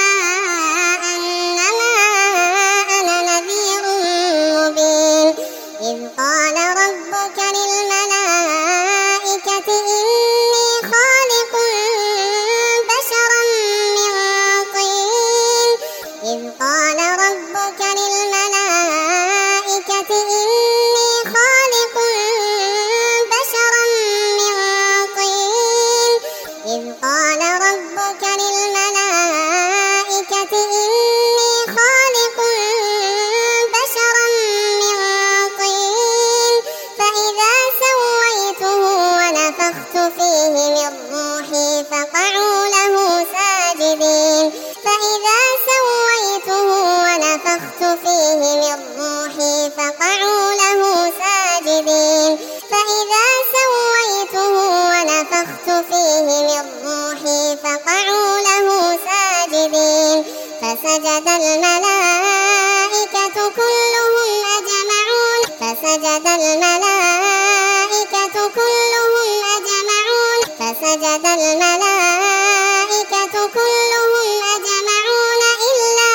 S1: أنما أنا نذير مبين إذ قال ربك للملائكة إني خالق بشرا من طين إذ قال ربك للملائكة إني خالق بشرا من طين إذ قال ربك للملائكة إني خالق بشرا من طين فإذا سويته ونفخت فيه من روحي فقعوا له ساجدين فإذا سويته ونفخت فيه من روحي فقعوا له ساجدين فإذا سويته ونفخت فيه من روحي فقعوا له ساجدين فسجد الملائكة كلهم أجمعون فسجد الملائكة كلهم أجمعون فسجد الملائكة كلهم أجمعون إلا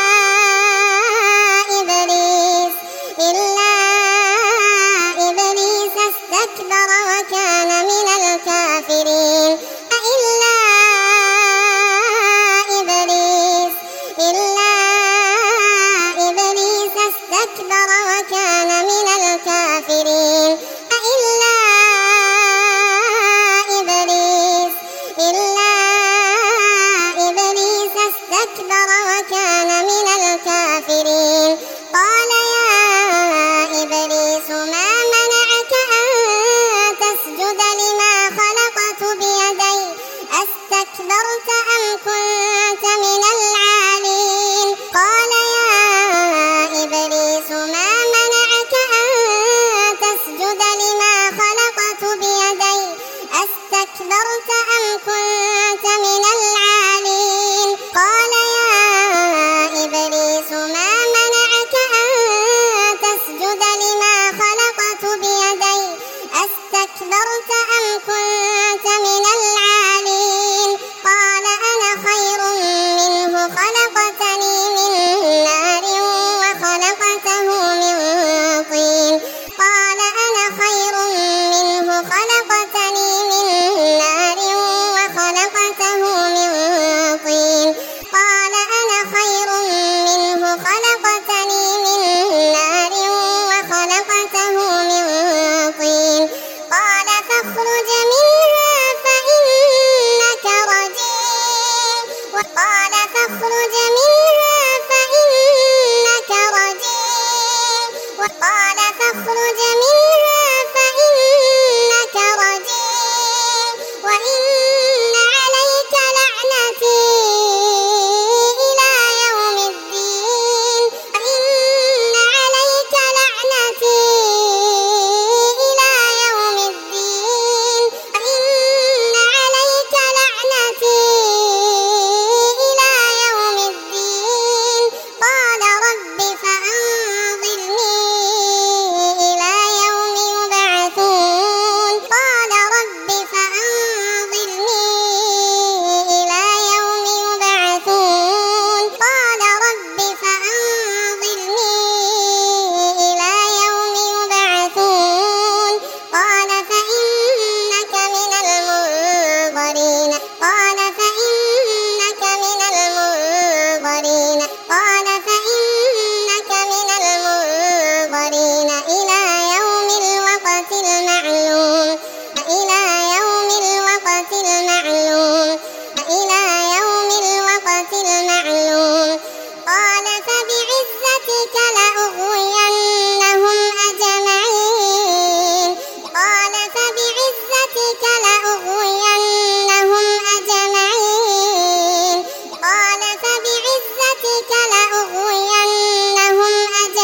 S1: إبليس استكبر وكان من الكافرين إلا إبليس استكبر وكان من الكافرين إلا إبليس استكبر وكان من الكافرين قال يا إبليس ما منعك أن تسجد لما خلقت بيدي أستكبرت أم كنت من العالين قال يا إبليس ما منعك أن تسجد لما خلقت بيدي أستكبرت أم كنت من العالين قال أنا خير منه خلقتني من نار وخلقته من طين قال أنا خير منه خلقتني من نار وخلقته من طين قال أنا خير منه خلقتني من نار وخلقته من طين قال فاخرج منها فإنك رجيم وقال فاخرج منها فإنك رجيم وقال فاخرج منها فإنك رجيم وإن عليك لعنتي إلى يوم الدين وإن عليك لعنتي إلى يوم الدين وإن عليك لعنتي إلى يوم الدين قال رب فأنظرني إلى يوم يبعثون قال رب فأنظرني إلى يوم يبعثون قال رب فأنظرني إلى يوم يبعثون قال فإنك من المنظرين قال فإنك من المنظرين قال فإنك من المنظرين إلى يوم الوقت المعلوم إلى يوم الوقت المعلوم إلى يوم الوقت المعلوم قال فبعزتك لأغوينهم أجمعين قال فبعزتك لأغوينهم أجمعين قال فبعزتك لأغوينهم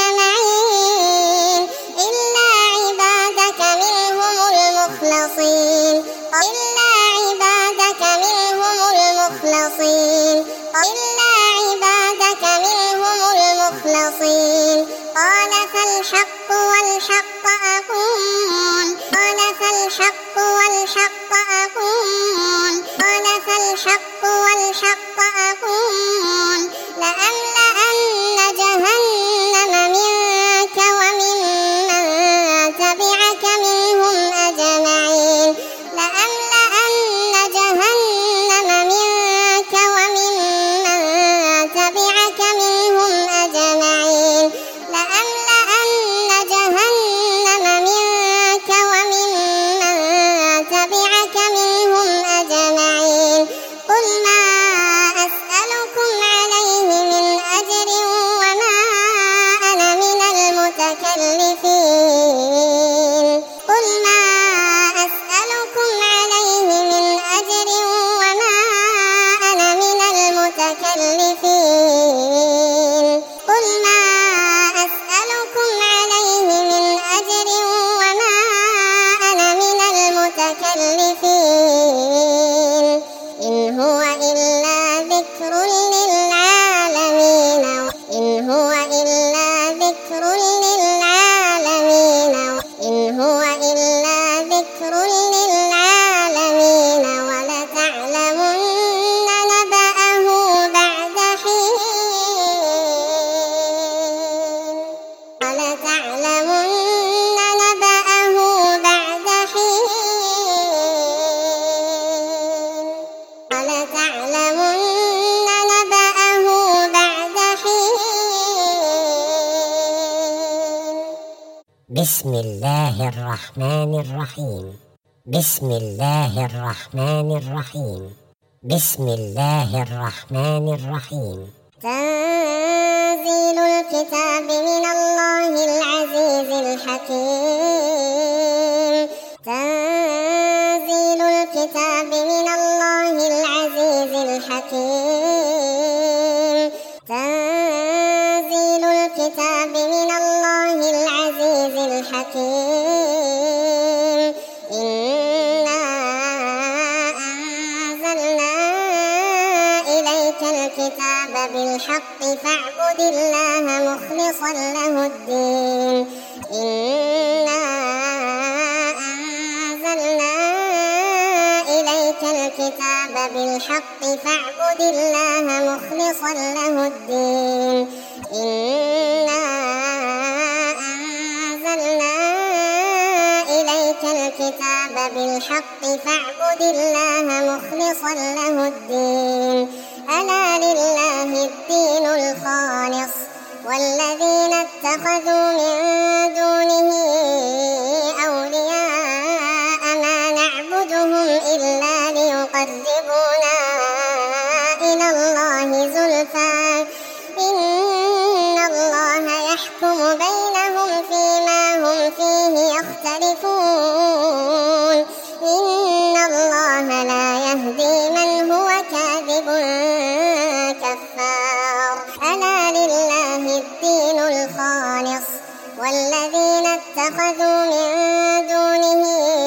S1: أجمعين إلا عبادك منهم المخلصين إلا عبادك منهم المخلصين إلا عبادك منهم المخلصين قال فالحق والحق أقول قال فالحق والحق أقول قال فالحق والحق أقول لأملأن جهنم منك ومن من تبعك منهم أجمعين لأملأن جهنم منك ومن من تبعك منهم أجمعين لأملأن جهنم منك ومن من تبعك منهم أجمعين قل ما أسألكم عليه من أجر وما أنا من المتكلفين قل ما أسألكم عليه من أجر وما أنا من المتكلفين قل ما أسألكم عليه من أجر وما أنا من المتكلفين إن هو إلا ذكر للعالمين إن هو إلا ذكر للعالمين إن هو إلا ذكر للعالمين ولتعلمن نبأه بعد حين ولتعلمن نبأه بعد حين ولتعلمن نبأه بعد حين بسم الله الرحمن الرحيم بسم الله الرحمن الرحيم بسم الله الرحمن الرحيم تنزيل الكتاب من الله العزيز الحكيم تنزيل الكتاب من الله العزيز الحكيم تنزيل الكتاب من الله العزيز الحكيم إنا أنزلنا إليك الكتاب بالحق فاعبد الله مخلصا له الدين إنا بالحق فاعبد الله مخلصا له الدين إنا أنزلنا إليك الكتاب بالحق فاعبد الله مخلصا له الدين ألا لله الدين الخالص والذين اتخذوا من دونه أولياء ما نعبدهم إلا ليقربونا إلى الله زلفى إن الله يحكم بينهم فيما هم فيه يختلفون إن الله لا يهدي من هو كاذب كفار ألا لله الدين الخالص والذين اتخذوا من دونه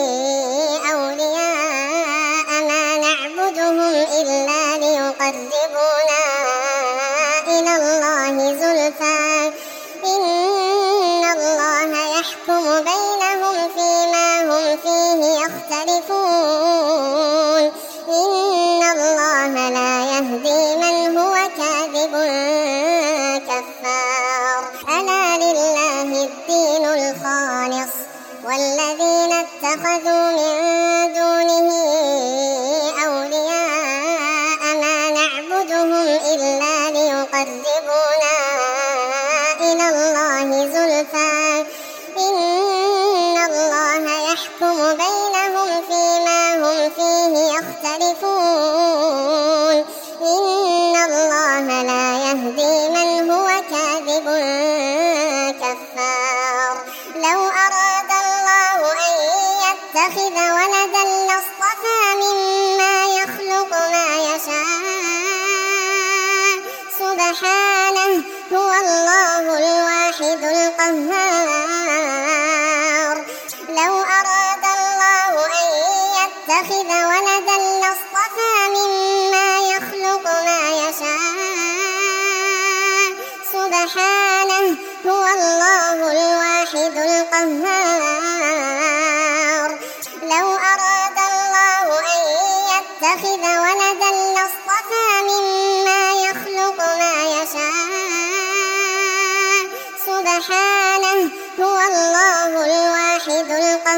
S1: أولياء ما نعبدهم إلا ليقربونا إلى الله زلفى إن الله يحكم بينهم فيما هم فيه يختلفون إن الله لا يهدي من هو كاذب كفار ألا لله الدين الخالص والذين اتخذوا من دونه أولياء ما نعبدهم إلا ليقربونا إلى الله زلفى إن الله يحكم بينهم فيما هم فيه يختلفون إن الله لا يهدي من هو كاذب كفار لو أراد الله أن يتخذ ولدا لاصطفى مما يخلق ما يشاء سبحانه هو الله الواحد القهار لو أراد الله أن يتخذ ولدا لاصطفى مما يخلق ما يشاء سبحانه هو الله الواحد القهار لو أراد الله أن يتخذ ولدا لاصطفى مما يخلق ما يشاء سبحانه هو الله الواحد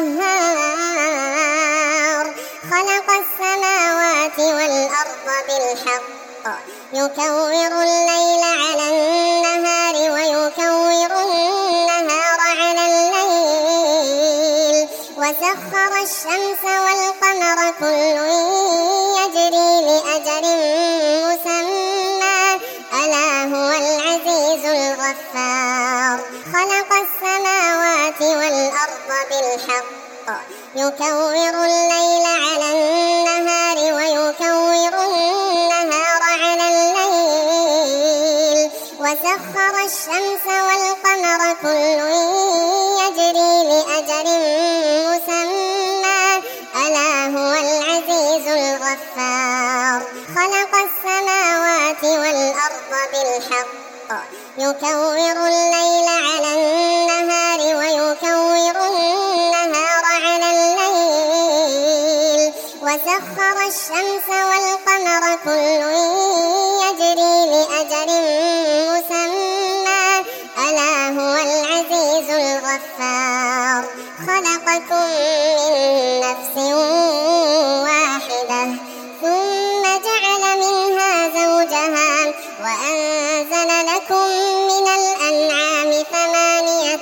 S1: القهار خلق السماوات والأرض بالحق يكور الليل على النهار ويكور النهار على الليل وسخر الشمس والقمر كل يجري لأجل مسمى ألا هو العزيز الغفار خلق السماوات والأرض بالحق يكور الليل على النهار ويكور النهار على الليل وسخر الشمس والقمر كل يجري لأجل مسمى ألا هو العزيز الغفار خلق السماوات والأرض بالحق يكور الليل على النهار ويكور النهار على الليل وسخر الشمس والقمر كل يجري لأجل مسمى ألا هو العزيز الغفار خلقكم من نفس واحدة ثم جعل منها زوجها وأنزل لكم من الأنعام 8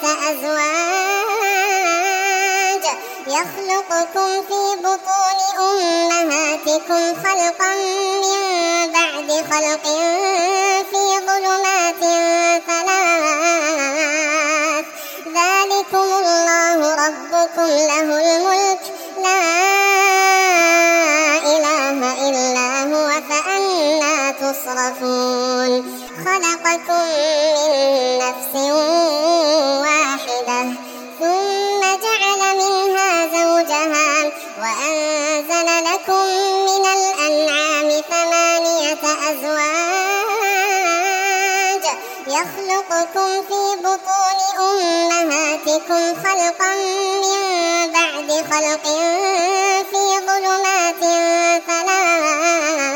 S1: أزواج يخلقكم في بطون أمهاتكم خلقا من بعد خلق في ظلمات 3 ذلكم الله ربكم له الملك لا إله إلا هو فأنى تصرفون خلقكم من نفس واحدة ثم جعل منها زوجها وأنزل لكم من الأنعام 8 أزواج يخلقكم في بطون أمهاتكم خلقا من بعد خلق في ظلمات 3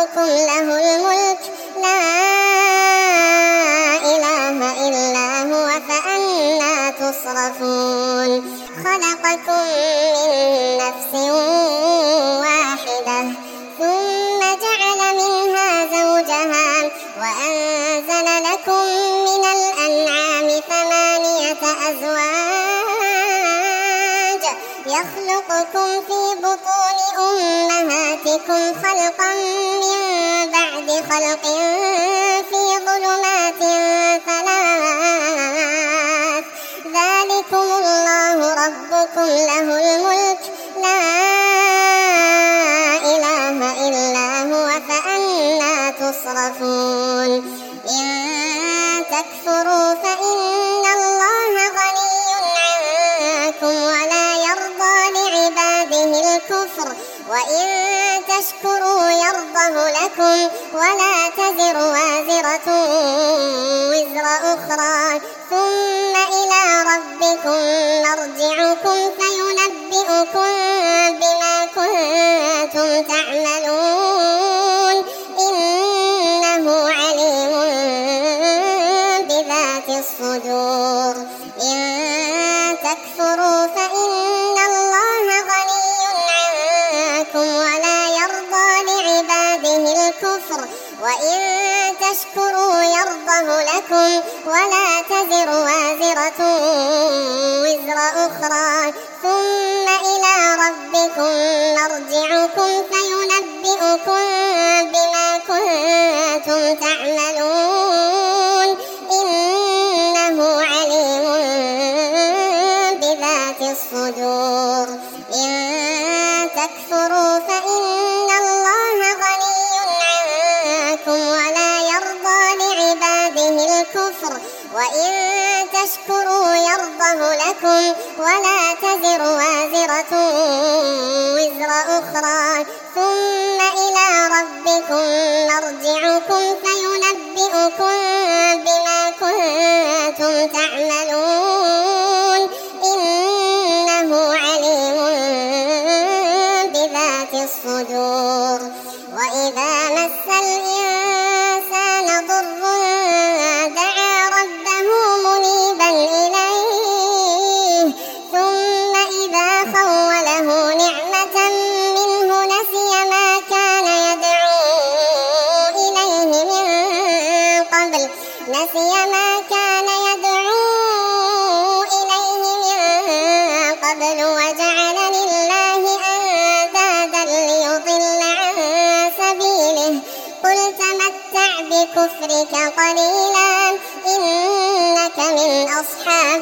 S1: ربكم له الملك لا إله إلا هو فأنى تصرفون خلقكم من نفس واحدة ثم جعل منها زوجها وأنزل لكم من الأنعام 8 أزواج يخلقكم في بطون أمهاتكم خلقا من بعد خلق في ظلمات 3 ذلكم الله ربكم له الملك لا إله إلا هو فأنى تصرفون إن تكفروا فإن الله غني عنكم ولا يرضى لعباده الكفر وإن تشكروا يرضه لكم ولا تزر وازرة وزر أخرى ثم إلى ربكم مرجعكم فينبئكم بما كنتم تعملون إنه عليم بذات الصدور إن تكفروا فإن الله غني عنكم ولا يرضى لعباده الكفر وإن تشكروا يرضه لكم ولا تزر وازرة وزر أخرى ثم إلى ربكم مرجعكم فينبئكم بما كنتم تعملون إنه عليم بذات الصدور إن تكفروا فإن الله غني عنكم ولا يرضى لعباده الكفر وإن تشكروا يرضه لكم ولا تزر وازرة وزر أخرى ثم إلى ربكم مرجعكم فينبئكم بما كنتم تعملون إنه عليم بذات الصدور وإذا مس الإنسان ضر دعا ربه منيبا إليه ثم إذا خوله نعمة منه نسي ما كان يدعو إليه من قبل وجعل لله أندادا ليضل عن سبيله قل تمتع بكفرك قليلا إنك من أصحاب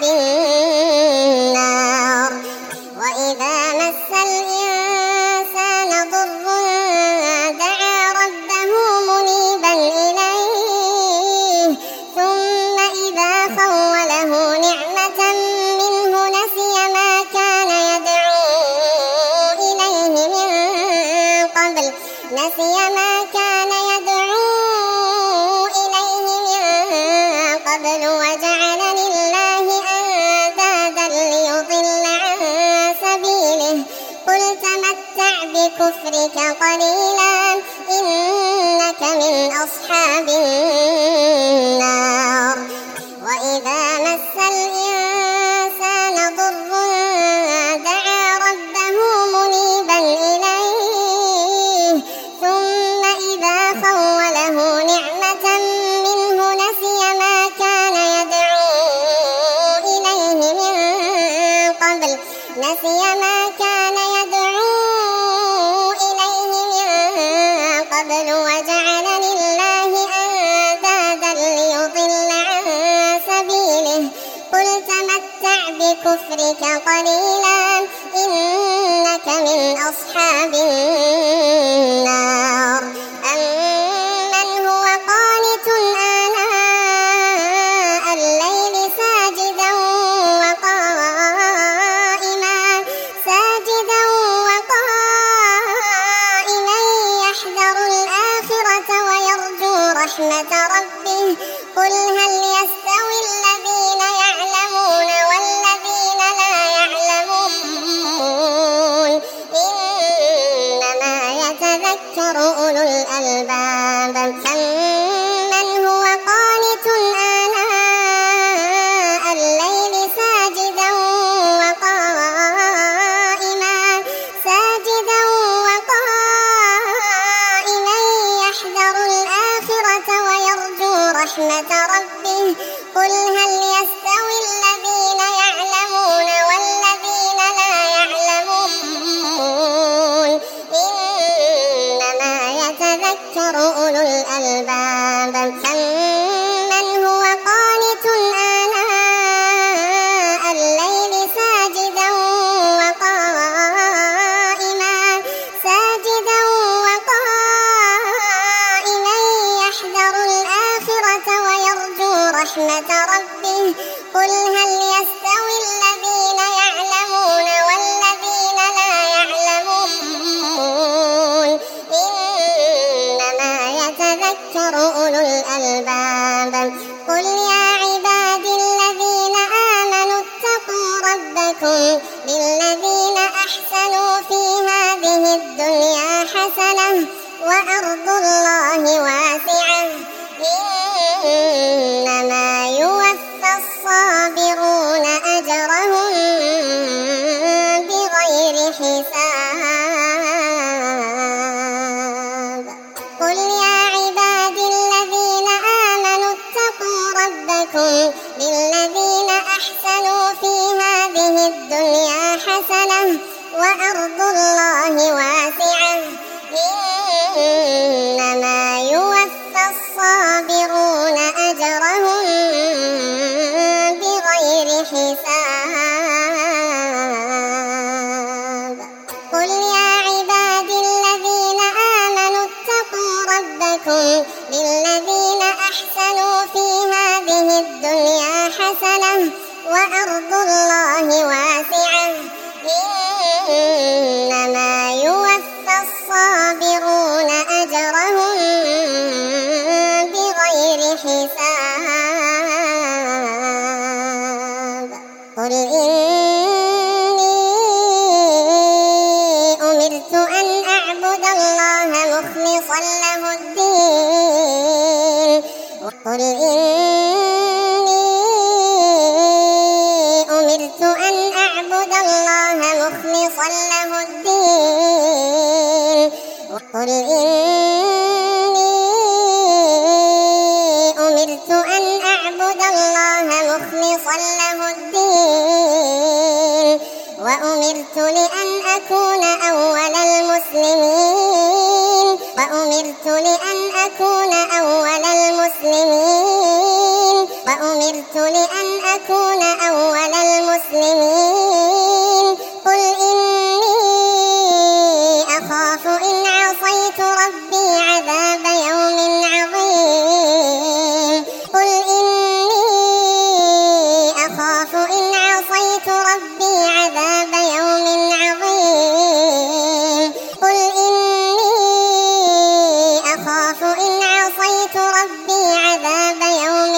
S1: النار وإذا مس الإنسان ضر دعا ربه منيبا إليه ثم إذا خوله نعمة منه نسي ما كان يدعو إليه من قبل وجعل لله أندادا ليضل عن سبيله قل تمتع بكفرك قليلا إنك من أصحاب النار وإذا مس الإنسان ضر دعا ربه منيبا إليه ثم إذا خوله نعمة منه نسي ما كان يدعو إليه من قبل وجعل لله أندادا ليضل عن سبيله قل تمتع بكفرك قليلا إنك من أصحاب النار أمن هو قانت آناء الليل ساجدا وقائما يحذر الآخرة ويرجو رحمة ربه قل هل يستوي الذين يعلمون والذين لا يعلمون إنما يتذكر أولو الألباب رحمة ربه قل هل يستوي الذين يعلمون والذين لا يعلمون إنما يتذكر أولو الألباب أمن هو قانت آناء الليل ساجدا وقائما يحذر الآخرة ويرجو رحمة ربه قل هل يستوي الذين يعلمون والذين لا يعلمون إنما يتذكر أولو الألباب قل يا عبادي الذين آمنوا اتقوا ربكم للذين أحسنوا في هذه الدنيا حسنة وأرض الله واسعة إنما يوفى الصابرون أجرهم بغير حساب قل يا عبادي الذين آمنوا اتقوا ربكم للذين أحسنوا في هذه الدنيا حسنة وأرض الله واسعة إنما يوفى الصابرون أجرهم بغير حساب قل يا عبادي الذين آمنوا اتقوا ربكم للذين أحسنوا في هذه الدنيا حسنة وأرض الله واسعة إنما يوفى الصابرون أجرهم بغير حساب قل إني أمرت أن أعبد الله مخلصا له الدين قل إني أمرت أن أعبد الله مخلصا له الدين قل إني أمرت أن أعبد الله مخلصا له الدين وأمرت لأن أكون أول المسلمين وأمرت لأن أكون أول المسلمين وأمرت لأن أكون أول المسلمين قل إني أخاف إن عصيت ربي عذاب يوم عظيم قل إني أخاف إن عصيت ربي عذاب يوم عظيم قل إني أخاف إن عصيت ربي عذاب يوم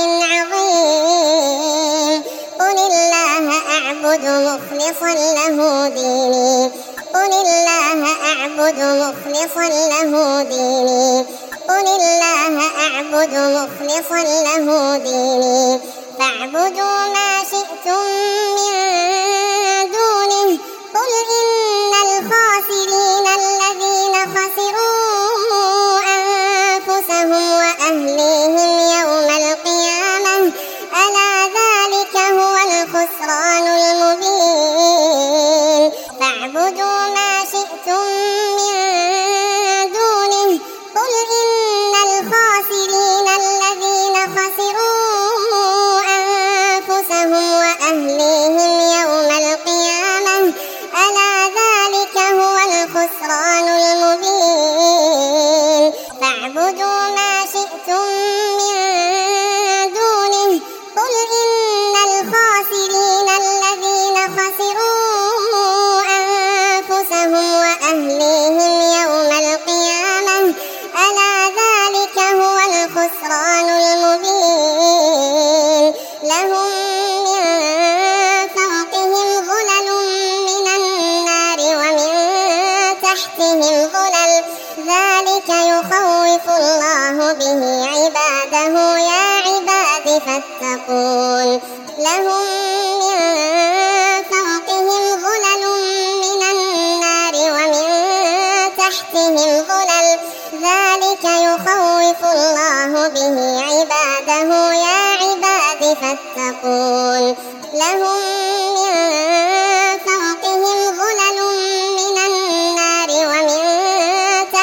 S1: عظيم قل الله أعبد مخلصا له ديني قل الله أعبد مخلصا له ديني قل الله أعبد مخلصا له ديني فاعبدوا ما شئتم من دونه قل إن الخاسرين الذين خسروا أنفسهم وأهليهم يوم القيامة ألا ذلك هو الخسران المبين فاعبدوا ما شئتم من دونه قل إن الخاسرين الذين خسروا أنفسهم وأهليهم يوم القيامة ألا ذلك هو الخسران المبين فاعبدوا ما شئتم من دونه قل إن الخاسرين الذين خسروا أنفسهم وأهليهم يوم القيامة ألا ذلك هو الخسران المبين لهم من فوقهم ظلل من النار ومن تحتهم ظلل ذلك يخوف الله به عباده يا عباد فاتقون لهم من فوقهم ظلل من النار ومن تحتهم ظلل ذلك يخوف الله به عباده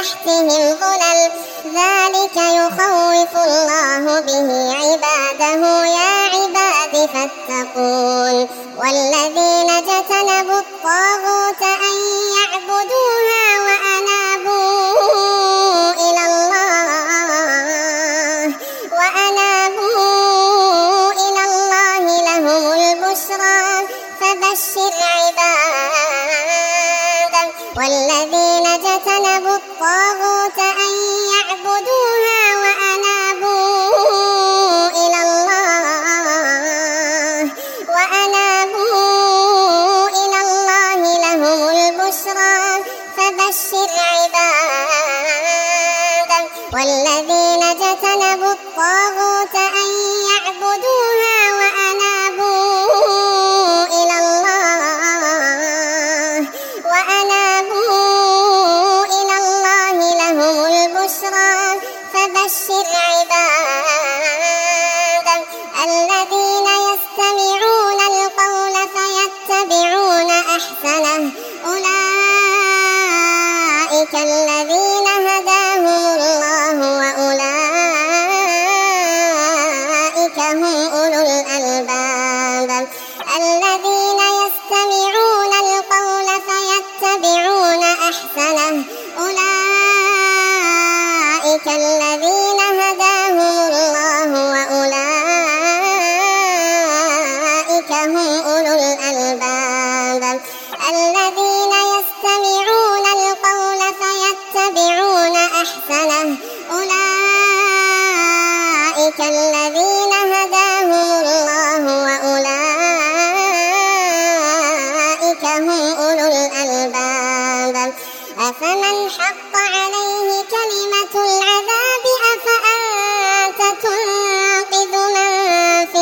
S1: تحتهم ظلل ذلك يخوف الله به عباده يا عباد فاتقون والذين اجتنبوا الطاغوت أن يعبدوها وأنابوا إلى الله لهم البشرى فبشر عباده والذين اجتنبوا الطاغوت أن يعبدوها وأنابوا إلى الله لهم البشرى فبشر عباده والذين اجتنبوا الطاغوت أن يعبدوها وأنابوا إلى الله لهم البشرى فبشر عباده الذين يستمعون القول فيتبعون أحسنه أولئك الذين هداهم الله وأولئك هم أولو الألباب الذين يستمعون القول فيتبعون أحسنه أولئك الذين هداهم الله وأولئك هم أولو الألباب الذين يستمعون القول فيتبعون أحسنه أولئك الذين هداهم الله وأولئك هم أولو الألباب أفمن حق عليه كلمة العذاب أفأنت تنقذ من في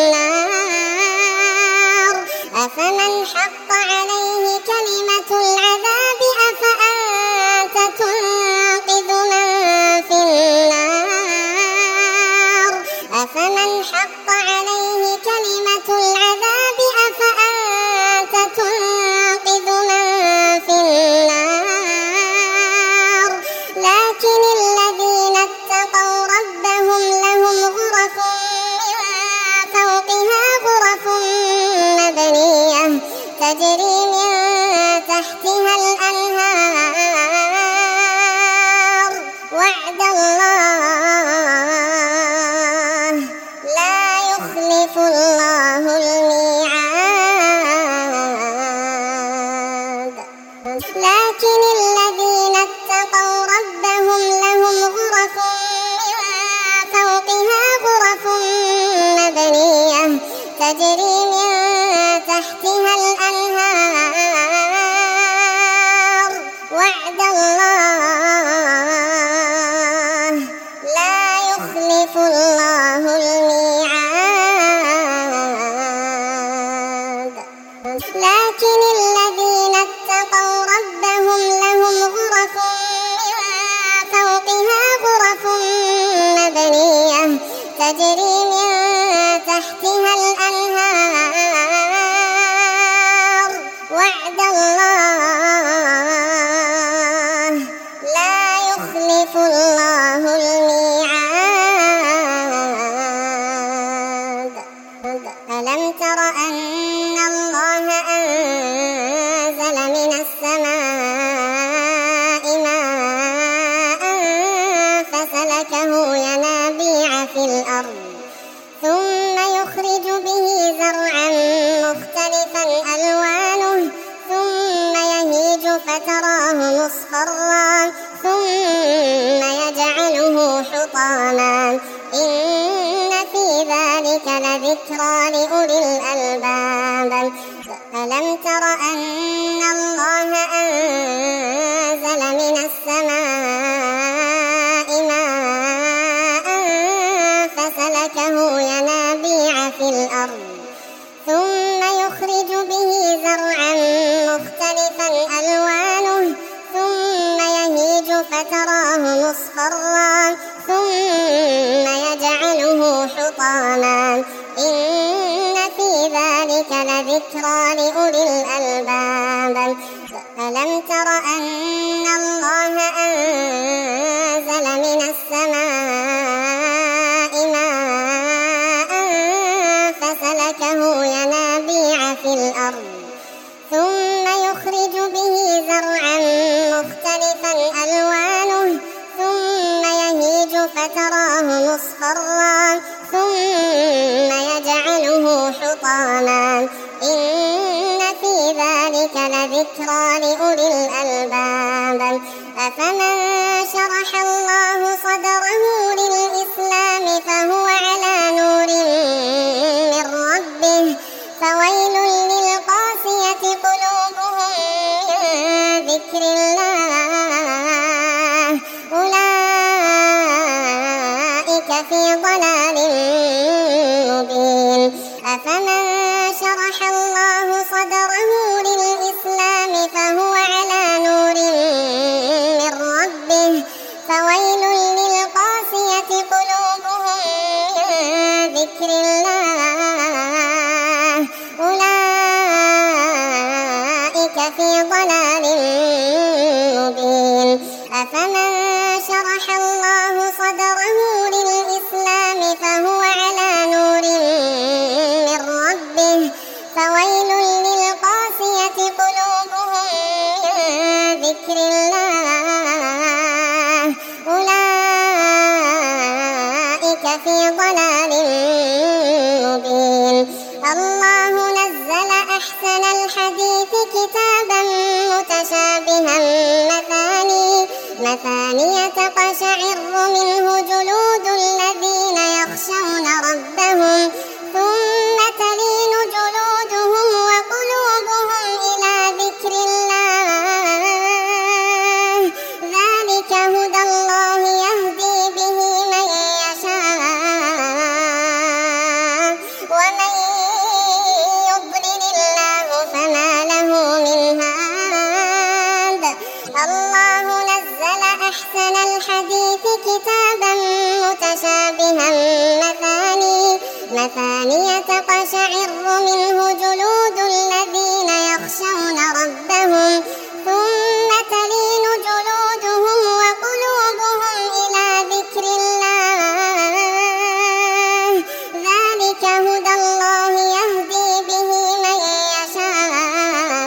S1: النار أفمن حق عليه كلمة العذاب أفأنت تنقذ من في النار أفمن حق عليه كلمة العذاب أفأنت تنقذ من في النار لكن الذين اتقوا ربهم لهم غرف من فوقها غرف مبنية تجري من تحتها الأنهار وعد الله لا يخلف الله الميعاد لكن الذين اتقوا ربهم لهم غرف من فوقها غرف مبنية تجري من تحتها الأنهار وعد الله لا يخلف الله الميعاد لكن الذين اتقوا ربهم لهم غرف من فوقها غرف مبنية تجري من تحتها الأنهار وعد الله لا يخلف الله الميعاد ألم تر أن الله أنزل من السماء ماء فسلكه ينابيع في الأرض ثم يخرج به زرعا مختلفا ألوانه ثم يهيج فتراه مصفرا ثم يجعله حطاما إن في ذلك لذكرى لأولي الألباب ألم تر أن الله أنزل من السماء ماء فسلكه ينابيع في الأرض ثم يخرج به زرعا مختلفا ألوانه ثم يهيج فتراه مصفرا ثم يجعله حطاما إن في ذلك لذكرى لأولي الألباب ألم تر أن الله مصفرا ثم يجعله حطاما إن في ذلك لذكرى لأولي الألباب أفمن شرح الله صدره للإسلام فهو على نور من ربه فويل للقاسية قلوبهم من ذكر الله أولئك في ضلال مبين أفمن شرح الله صدره للإسلام فهو على نور من ربه فويل للقاسية قلوبهم من ذكر الله أولئك في ضلال مبين أفمن شرح الله صدره للإسلام فهو على نور من ربه فويل للقاسية قلوبهم من ذكر الله أولئك في ضلال مبين الله نزل أحسن الحديث كتابا متشابها مثانية تقشعر منه جلود الذين يخشون ربهم ثم تلين جلودهم وقلوبهم إلى ذكر الله ذلك هدى الله يهدي به من يشاء ومن يضلل الله فما له من هاد الله نزل أحسن الحديث كتابا متشابها مثانية تقشعر منه جلود الذين يخشون ربهم ثم تلين جلودهم وقلوبهم إلى ذكر الله ذلك هدى الله يهدي به من يشاء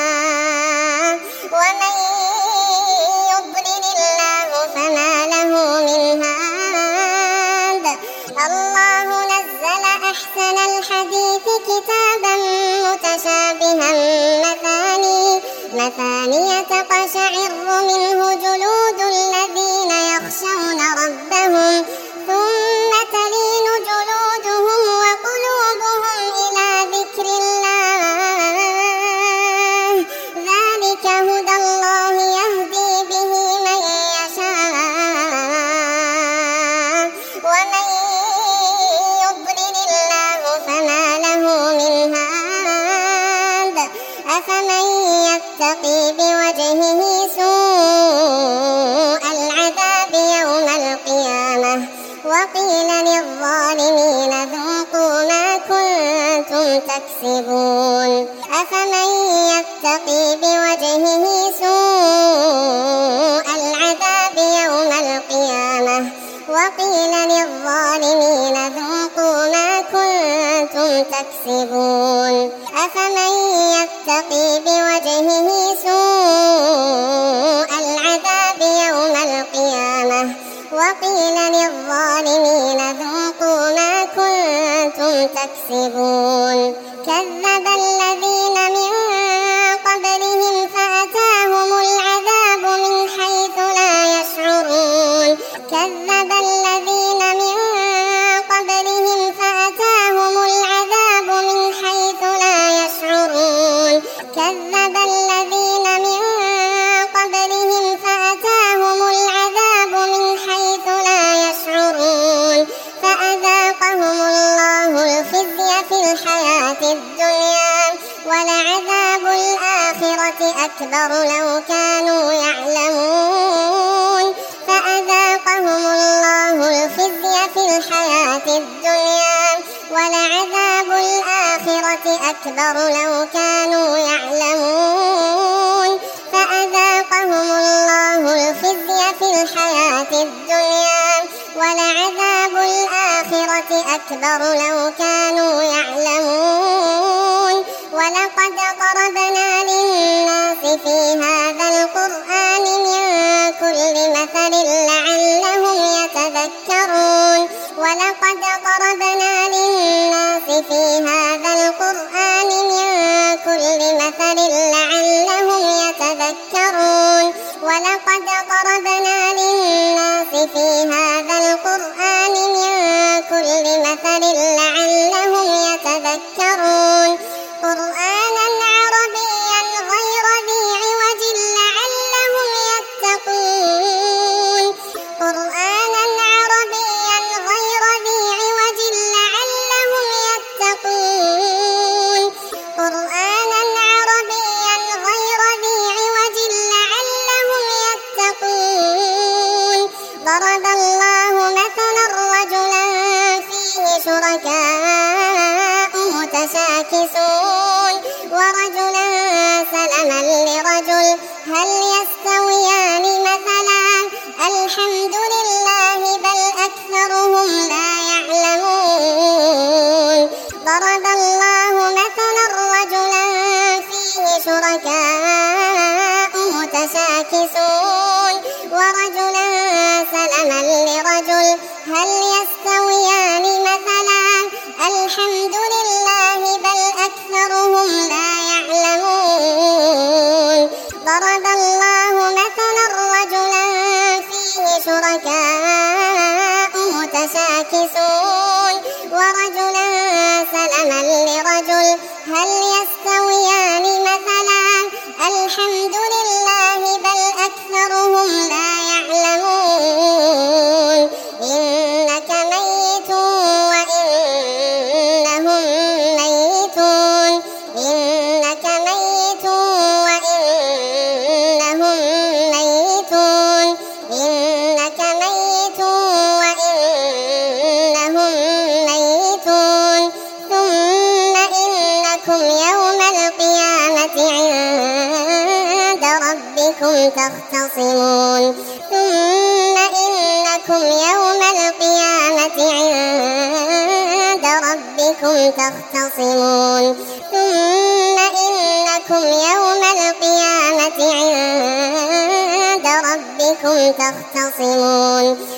S1: ومن يضلل الله فما له من هاد الله نزل أحسن الحديث كتابا متشابها مثانية تقشعر منه جلود الذين يخشون ربهم ثم تلين جلودهم وقلوبهم إلى ذكر الله ذلك هدى الله يهدي به من يشاء ومن يضلل الله فما له من هاد أفمن يتقي بوجهه سوء العذاب يوم القيامة وقيل للظالمين ذوقوا ما كنتم تكسبون أفمن يتقي بوجهه سوء العذاب يوم القيامة وقيل للظالمين ذوقوا ما كنتم تكسبون أفمن يتقي بوجهه سوء العذاب يوم القيامة وقيل للظالمين ذوقوا ما كنتم تكسبون كذب الذين من قبلهم فأتاهم العذاب من حيث لا يشعرون كذب الذين من قبلهم فأتاهم العذاب من حيث لا يشعرون كذب الذين من قبلهم فأتاهم العذاب من حيث لا يشعرون فأذاقهم الله الخزي في الحياة الدنيا ولعذاب الآخرة أكبر لو كانوا يعلمون فأذاقهم الله الخزي في الحياة الدنيا ولعذاب الآخرة أكبر لو كانوا يعلمون فأذاقهم الله الخزي في الحياة الدنيا ولعذاب الآخرة أكبر لو كانوا يعلمون ولقد ضربنا للناس في هذا القرآن من كل مثل لعلهم يتذكرون كل مثل لعلهم يتذكرون ولقد ضربنا للناس في هذا القرآن من كل مثل لعلهم يتذكرون قرآنا عربيا غير ذي عوج لعلهم يتقون قرآنا عربيا غير ذي عوج لعلهم يتقون قرآنا عربيا غير ذي عوج لعلهم يتقون ضرب الله مثلا رجلا فيه شركاء متشاكسون ورجلا سلما لرجل هل يستويان مثلا الحمد لله بل أكثرهم لا يعلمون ضرب الله مثلا رجلا فيه شركاء متشاكسون ورجلا سلما لرجل هل يستويان مثلا الحمد لله بل أكثرهم لا يعلمون ضرب الله مثلا رجلا فيه شركاء متشاكسون ورجلا سلما لرجل هل يستويان مثلا الحمد لله بل أكثرهم لا يعلمون إنك ميت وإنهم ميتون إنك ميت وإنهم ميتون إنك ميت وإنهم ميتون ثم إنكم يوم القيامة عند ربكم تختصمون ثم إنكم يوم القيامة عند ربكم تختصمون ثم إنكم يوم القيامة عند ربكم تختصمون